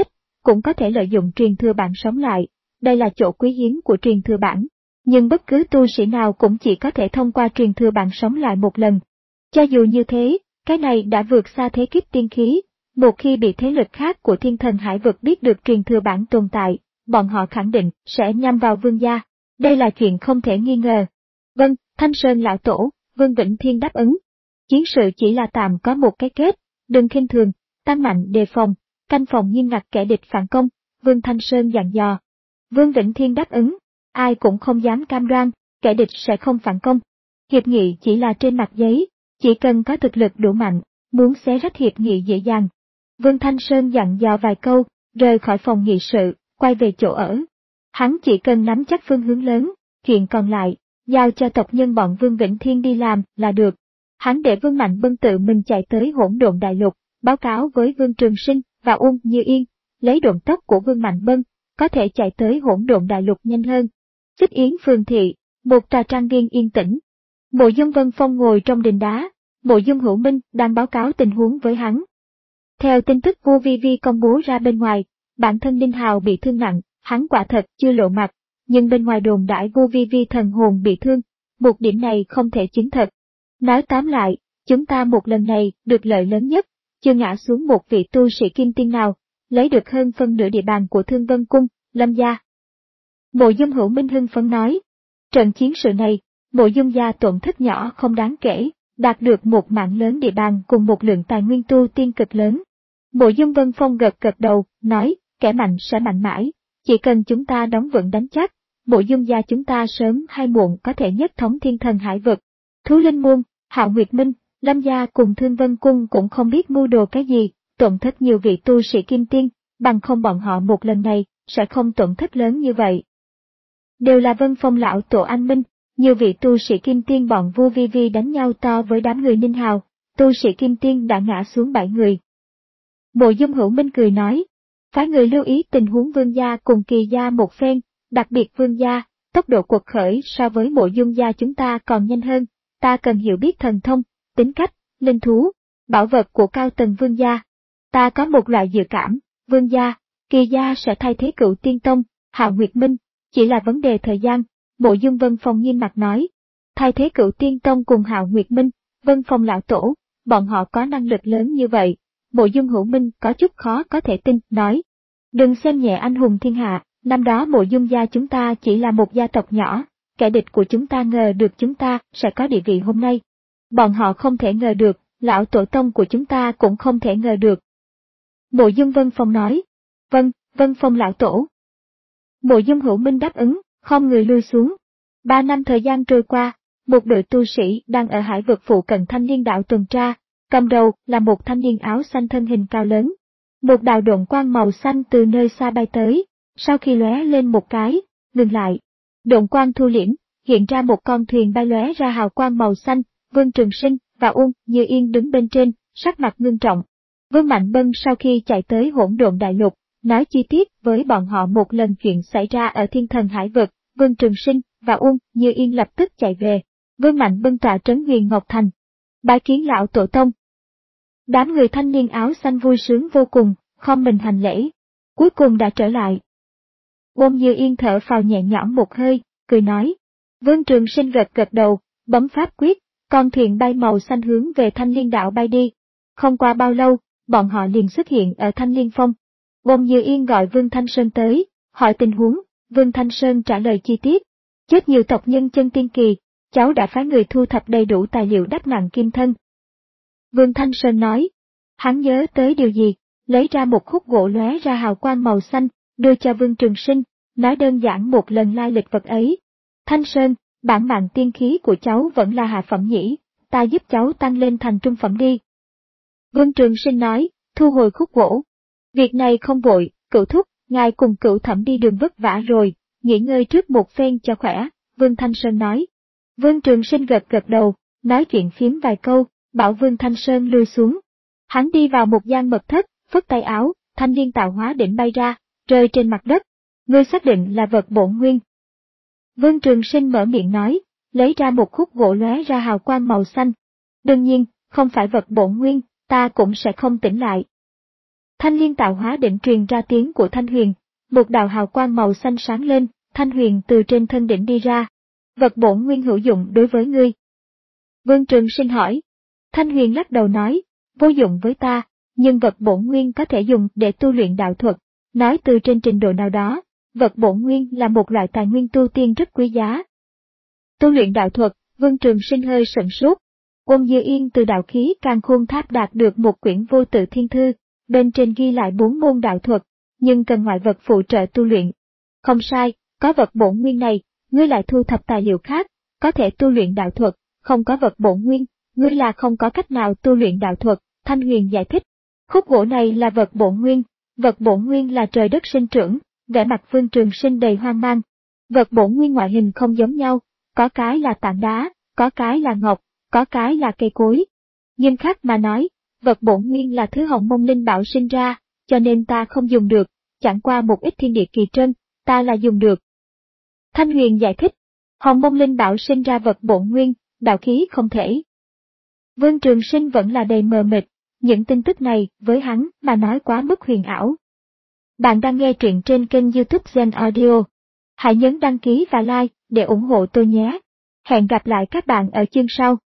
Speaker 1: cũng có thể lợi dụng truyền thừa bản sống lại. Đây là chỗ quý hiếm của truyền thừa bản. Nhưng bất cứ tu sĩ nào cũng chỉ có thể thông qua truyền thừa bản sống lại một lần. Cho dù như thế, cái này đã vượt xa thế kiếp tiên khí. Một khi bị thế lực khác của thiên thần hải vực biết được truyền thừa bản tồn tại, bọn họ khẳng định sẽ nhắm vào Vương gia. Đây là chuyện không thể nghi ngờ. Vâng, Thanh Sơn lão tổ, Vương Vĩnh Thiên đáp ứng. Chiến sự chỉ là tạm có một cái kết, đừng khinh thường, tăng mạnh đề phòng, canh phòng nghiêm ngặt kẻ địch phản công, Vương Thanh Sơn dặn dò. Vương Vĩnh Thiên đáp ứng, ai cũng không dám cam đoan, kẻ địch sẽ không phản công. Hiệp nghị chỉ là trên mặt giấy, chỉ cần có thực lực đủ mạnh, muốn xé rách hiệp nghị dễ dàng. Vương Thanh Sơn dặn dò vài câu, rời khỏi phòng nghị sự, quay về chỗ ở. Hắn chỉ cần nắm chắc phương hướng lớn, chuyện còn lại, giao cho tộc nhân bọn Vương Vĩnh Thiên đi làm là được. Hắn để Vương Mạnh Bân tự mình chạy tới Hỗn Độn Đại Lục, báo cáo với Vương Trường Sinh và Uông Như Yên, lấy độn tốc của Vương Mạnh Bân, có thể chạy tới Hỗn Độn Đại Lục nhanh hơn. Xích Yến Phường Thị, một trà trang viên yên tĩnh. Mộ Dung Vân Phong ngồi trong đình đá, Mộ Dung Hữu Minh đang báo cáo tình huống với hắn. Theo tin tức Vu Vi Vi công bố ra bên ngoài, bản thân Ninh Hào bị thương nặng, hắn quả thật chưa lộ mặt, nhưng bên ngoài đồn đãi Vu Vi Vi thần hồn bị thương, một điểm này không thể chứng thật. Nói tóm lại, chúng ta một lần này được lợi lớn nhất, chưa ngã xuống một vị tu sĩ kim tiên nào, lấy được hơn phân nửa địa bàn của Thương Vân Cung, Lâm gia. Mộ Dung Hữu Minh hưng phấn nói, trận chiến sự này, Mộ Dung gia tổn thất nhỏ không đáng kể, đạt được một mạng lớn địa bàn cùng một lượng tài nguyên tu tiên cực lớn. Mộ Dung Vân Phong gật gật đầu, nói, kẻ mạnh sẽ mạnh mãi, chỉ cần chúng ta đóng vững đánh chắc, Mộ Dung gia chúng ta sớm hay muộn có thể nhất thống thiên thần hải vực. Thú Linh Môn, Hạo Nguyệt Minh, Lâm gia cùng Thương Vân Cung cũng không biết mưu đồ cái gì, tổn thất nhiều vị tu sĩ kim tiên, bằng không bọn họ một lần này, sẽ không tổn thất lớn như vậy. Đều là Vân Phong lão tổ anh minh, nhiều vị tu sĩ kim tiên bọn Vu Vi Vi đánh nhau to với đám người Ninh Hào, tu sĩ kim tiên đã ngã xuống bảy người. Mộ Dung Hữu Minh cười nói, phái người lưu ý tình huống Vương gia cùng Kỳ gia một phen, đặc biệt Vương gia, tốc độ cuộc khởi so với Mộ Dung gia chúng ta còn nhanh hơn, ta cần hiểu biết thần thông, tính cách, linh thú, bảo vật của cao tầng Vương gia. Ta có một loại dự cảm, Vương gia, Kỳ gia sẽ thay thế Cửu Tiên Tông, Hạo Nguyệt Minh, chỉ là vấn đề thời gian. Mộ Dung Vân Phong nghiêm mặt nói, thay thế Cửu Tiên Tông cùng Hạo Nguyệt Minh, Vân Phong lão tổ, bọn họ có năng lực lớn như vậy. Mộ Dung Hữu Minh có chút khó có thể tin, nói, đừng xem nhẹ anh hùng thiên hạ, năm đó Mộ Dung gia chúng ta chỉ là một gia tộc nhỏ, kẻ địch của chúng ta ngờ được chúng ta sẽ có địa vị hôm nay. Bọn họ không thể ngờ được, lão tổ tông của chúng ta cũng không thể ngờ được. Mộ Dung Vân Phong nói, vâng, Vân Phong lão tổ. Mộ Dung Hữu Minh đáp ứng, không người lui xuống. Ba năm thời gian trôi qua, một đội tu sĩ đang ở hải vực phụ cận Thanh Liên đạo tuần tra, cầm đầu là một thanh niên áo xanh thân hình cao lớn. Một đạo độn quang màu xanh từ nơi xa bay tới, sau khi lóe lên một cái, ngừng lại. Độn quang thu liễm, hiện ra một con thuyền bay lóe ra hào quang màu xanh, Vương Trường Sinh và Uông Như Yên đứng bên trên, sắc mặt ngưng trọng. Vương Mạnh Bân sau khi chạy tới Hỗn Độn Đại Lục, nói chi tiết với bọn họ một lần chuyện xảy ra ở Thiên Thần Hải Vực. Vương Trường Sinh và Uông Như Yên lập tức chạy về. Vương Mạnh Bân tọa trấn Huyền Ngọc Thành, bái kiến lão tổ tông. Đám người thanh niên áo xanh vui sướng vô cùng, khom mình hành lễ. Cuối cùng đã trở lại. Uông Như Yên thở phào nhẹ nhõm một hơi, cười nói. Vương Trường Sinh gật gật đầu, bấm pháp quyết, con thuyền bay màu xanh hướng về Thanh Liên đạo bay đi. Không qua bao lâu, bọn họ liền xuất hiện ở Thanh Liên Phong. Uông Như Yên gọi Vương Thanh Sơn tới, hỏi tình huống. Vương Thanh Sơn trả lời chi tiết. Chết nhiều tộc nhân chân tiên kỳ, cháu đã phái người thu thập đầy đủ tài liệu đắp nặng kim thân. Vương Thanh Sơn nói. Hắn nhớ tới điều gì, lấy ra một khúc gỗ lóe ra hào quang màu xanh, đưa cho Vương Trường Sinh, nói đơn giản một lần lai lịch vật ấy. Thanh Sơn, bản mạng tiên khí của cháu vẫn là hạ phẩm nhỉ, ta giúp cháu tăng lên thành trung phẩm đi. Vương Trường Sinh nói, thu hồi khúc gỗ. Việc này không vội, Cửu thúc. Ngài cùng Cửu thẩm đi đường vất vả rồi, nghỉ ngơi trước một phen cho khỏe, Vương Thanh Sơn nói. Vương Trường Sinh gật gật đầu, nói chuyện phím vài câu, bảo Vương Thanh Sơn lui xuống. Hắn đi vào một gian mật thất, phất tay áo, thanh liên tạo hóa đỉnh bay ra, rơi trên mặt đất. Ngươi xác định là vật bổn nguyên. Vương Trường Sinh mở miệng nói, lấy ra một khúc gỗ lóe ra hào quang màu xanh. Đương nhiên, không phải vật bổn nguyên, ta cũng sẽ không tỉnh lại. Thanh liên tạo hóa đỉnh truyền ra tiếng của Thanh Huyền, một đạo hào quang màu xanh sáng lên, Thanh Huyền từ trên thân đỉnh đi ra. Vật bổn nguyên hữu dụng đối với ngươi. Vương Trường Sinh hỏi. Thanh Huyền lắc đầu nói, vô dụng với ta, nhưng vật bổn nguyên có thể dùng để tu luyện đạo thuật. Nói từ trên trình độ nào đó, vật bổn nguyên là một loại tài nguyên tu tiên rất quý giá. Tu luyện đạo thuật, Vương Trường Sinh hơi sửng sốt. Ôn Như Yên từ đạo khí Càn Khôn Tháp đạt được một quyển vô tự thiên thư, bên trên ghi lại bốn môn đạo thuật, nhưng cần ngoại vật phụ trợ tu luyện. Không sai, có vật bổn nguyên này, ngươi lại thu thập tài liệu khác, có thể tu luyện đạo thuật, không có vật bổn nguyên, ngươi là không có cách nào tu luyện đạo thuật, Thanh Huyền giải thích. Khúc gỗ này là vật bổn nguyên, vật bổn nguyên là trời đất sinh trưởng, vẻ mặt Vương Trường Sinh đầy hoang mang. Vật bổn nguyên ngoại hình không giống nhau, có cái là tảng đá, có cái là ngọc, có cái là cây cối. Nhưng khác mà nói, vật bổn nguyên là thứ Hồng Mông Linh Bảo sinh ra, cho nên ta không dùng được, chẳng qua một ít thiên địa kỳ trân, ta là dùng được. Thanh Huyền giải thích, Hồng Mông Linh Bảo sinh ra vật bổn nguyên, đạo khí không thể. Vương Trường Sinh vẫn là đầy mờ mịt, những tin tức này với hắn mà nói quá mức huyền ảo. Bạn đang nghe truyện trên kênh YouTube Gen Audio. Hãy nhấn đăng ký và like để ủng hộ tôi nhé. Hẹn gặp lại các bạn ở chương sau.